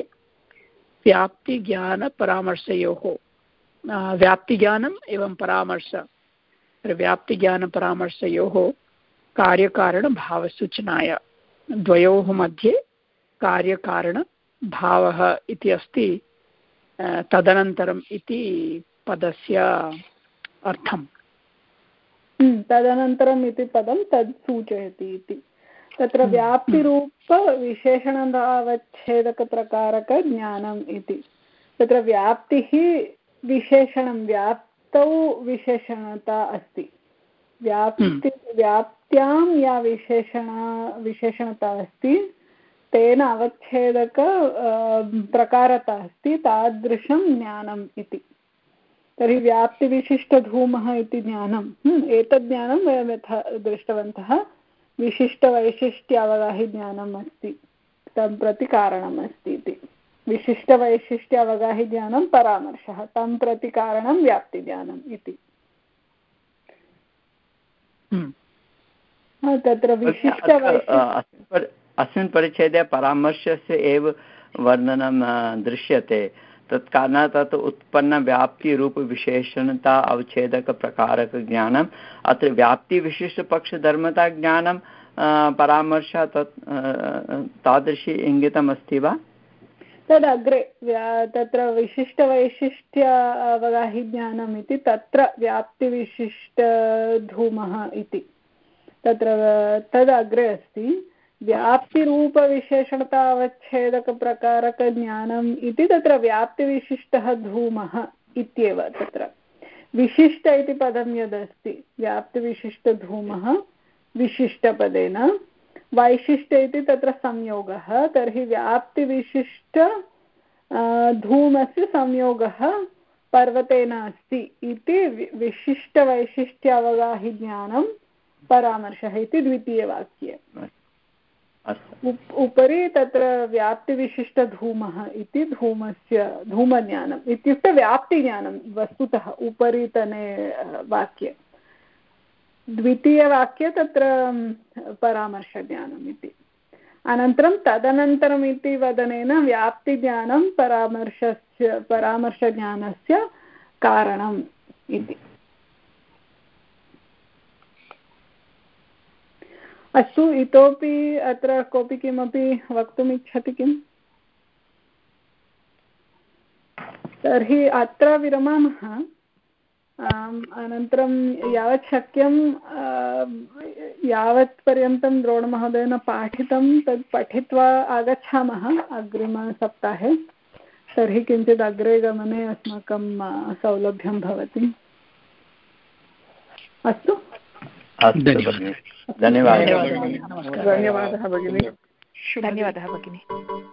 व्याप्तिज्ञानपरामर्शयोः, व्याप्तिज्ञानम् एवं परामर्श, व्याप्तिज्ञानपरामर्शयोः कार्यकारणभावसूचनाय, द्वयोः मध्ये कार्यकारणभावः इति अस्ति तदनन्तरम् इति पदस्य अर्थम्। तदनन्तरम् इति पदं तद् सूचयति इति। तत्र व्याप्तिरूपविशेषणावच्छेदकप्रकारकज्ञानम् इति। तत्र व्याप्तिः विशेषणं, व्याप्तौ विशेषणता अस्ति। व्याप्ति व्याप्त्यां या विशेषणा विशेषणता अस्ति तेन अवच्छेदक प्रकारता अस्ति, तादृशं ज्ञानम् इति। तर्हि व्याप्तिविशिष्टधूमः इति ज्ञानं, एतद् ज्ञानं वयं यथा दृष्टवन्तः विशिष्टवैशिष्ट्यावगाहि ज्ञानम् अस्ति, तं प्रति कारणम् अस्ति इति। विशिष्टवैशिष्ट्यावगाहि ज्ञानं परामर्शः, तं प्रति कारणं व्याप्तिज्ञानम् इति। तत्र विशिष्टवैशिष्ट्य अस्मिन् परिच्छेदे परामर्शस्य एव वर्णनं दृश्यते। तत् कारणात् तत् उत्पन्नव्याप्तिरूपविशेषणता अवच्छेदकप्रकारकज्ञानम्, अत्र व्याप्तिविशिष्टपक्षधर्मता ज्ञानं परामर्शः तत् तादृशी इङ्गितमस्ति वा? तदग्रे तत्र विशिष्टवैशिष्ट्य अवगाहि ज्ञानम् इति तत्र व्याप्तिविशिष्टधूमः इति तत्र तदग्रे अस्ति। व्याप्तिरूपविशेषणतावच्छेदकप्रकारकज्ञानम् इति तत्र व्याप्तिविशिष्टः धूमः इत्येव। तत्र विशिष्ट इति पदं यदस्ति, व्याप्तिविशिष्टधूमः विशिष्टपदेन, वैशिष्ट्य इति तत्र संयोगः, तर्हि व्याप्तिविशिष्ट धूमस्य संयोगः पर्वतेन अस्ति इति विशिष्टवैशिष्ट्यावगाहि ज्ञानं परामर्शः इति द्वितीयवाक्ये। उपरि तत्र व्याप्तिविशिष्टधूमः इति धूमस्य धूमज्ञानम् इत्युक्ते व्याप्तिज्ञानं वस्तुतः उपरितने वाक्ये। द्वितीयवाक्ये तत्र परामर्शज्ञानम् इति। अनन्तरं तदनन्तरम् इति वदनेन व्याप्तिज्ञानं परामर्शस्य परामर्शज्ञानस्य कारणम् इति। अस्तु, इतोपि अत्र कोऽपि किमपि वक्तुम् इच्छति किम्? तर्हि अत्र विरमामः। अनन्तरं यावत् शक्यं यावत् पर्यन्तं द्रोणमहोदयेन पाठितं तत् पठित्वा आगच्छामः अग्रिमसप्ताहे। तर्हि किञ्चित् अग्रे गमने अस्माकं सौलभ्यं भवति। अस्तु, धन्यवादः। धन्यवादः भगिनी। धन्यवादः भगिनी।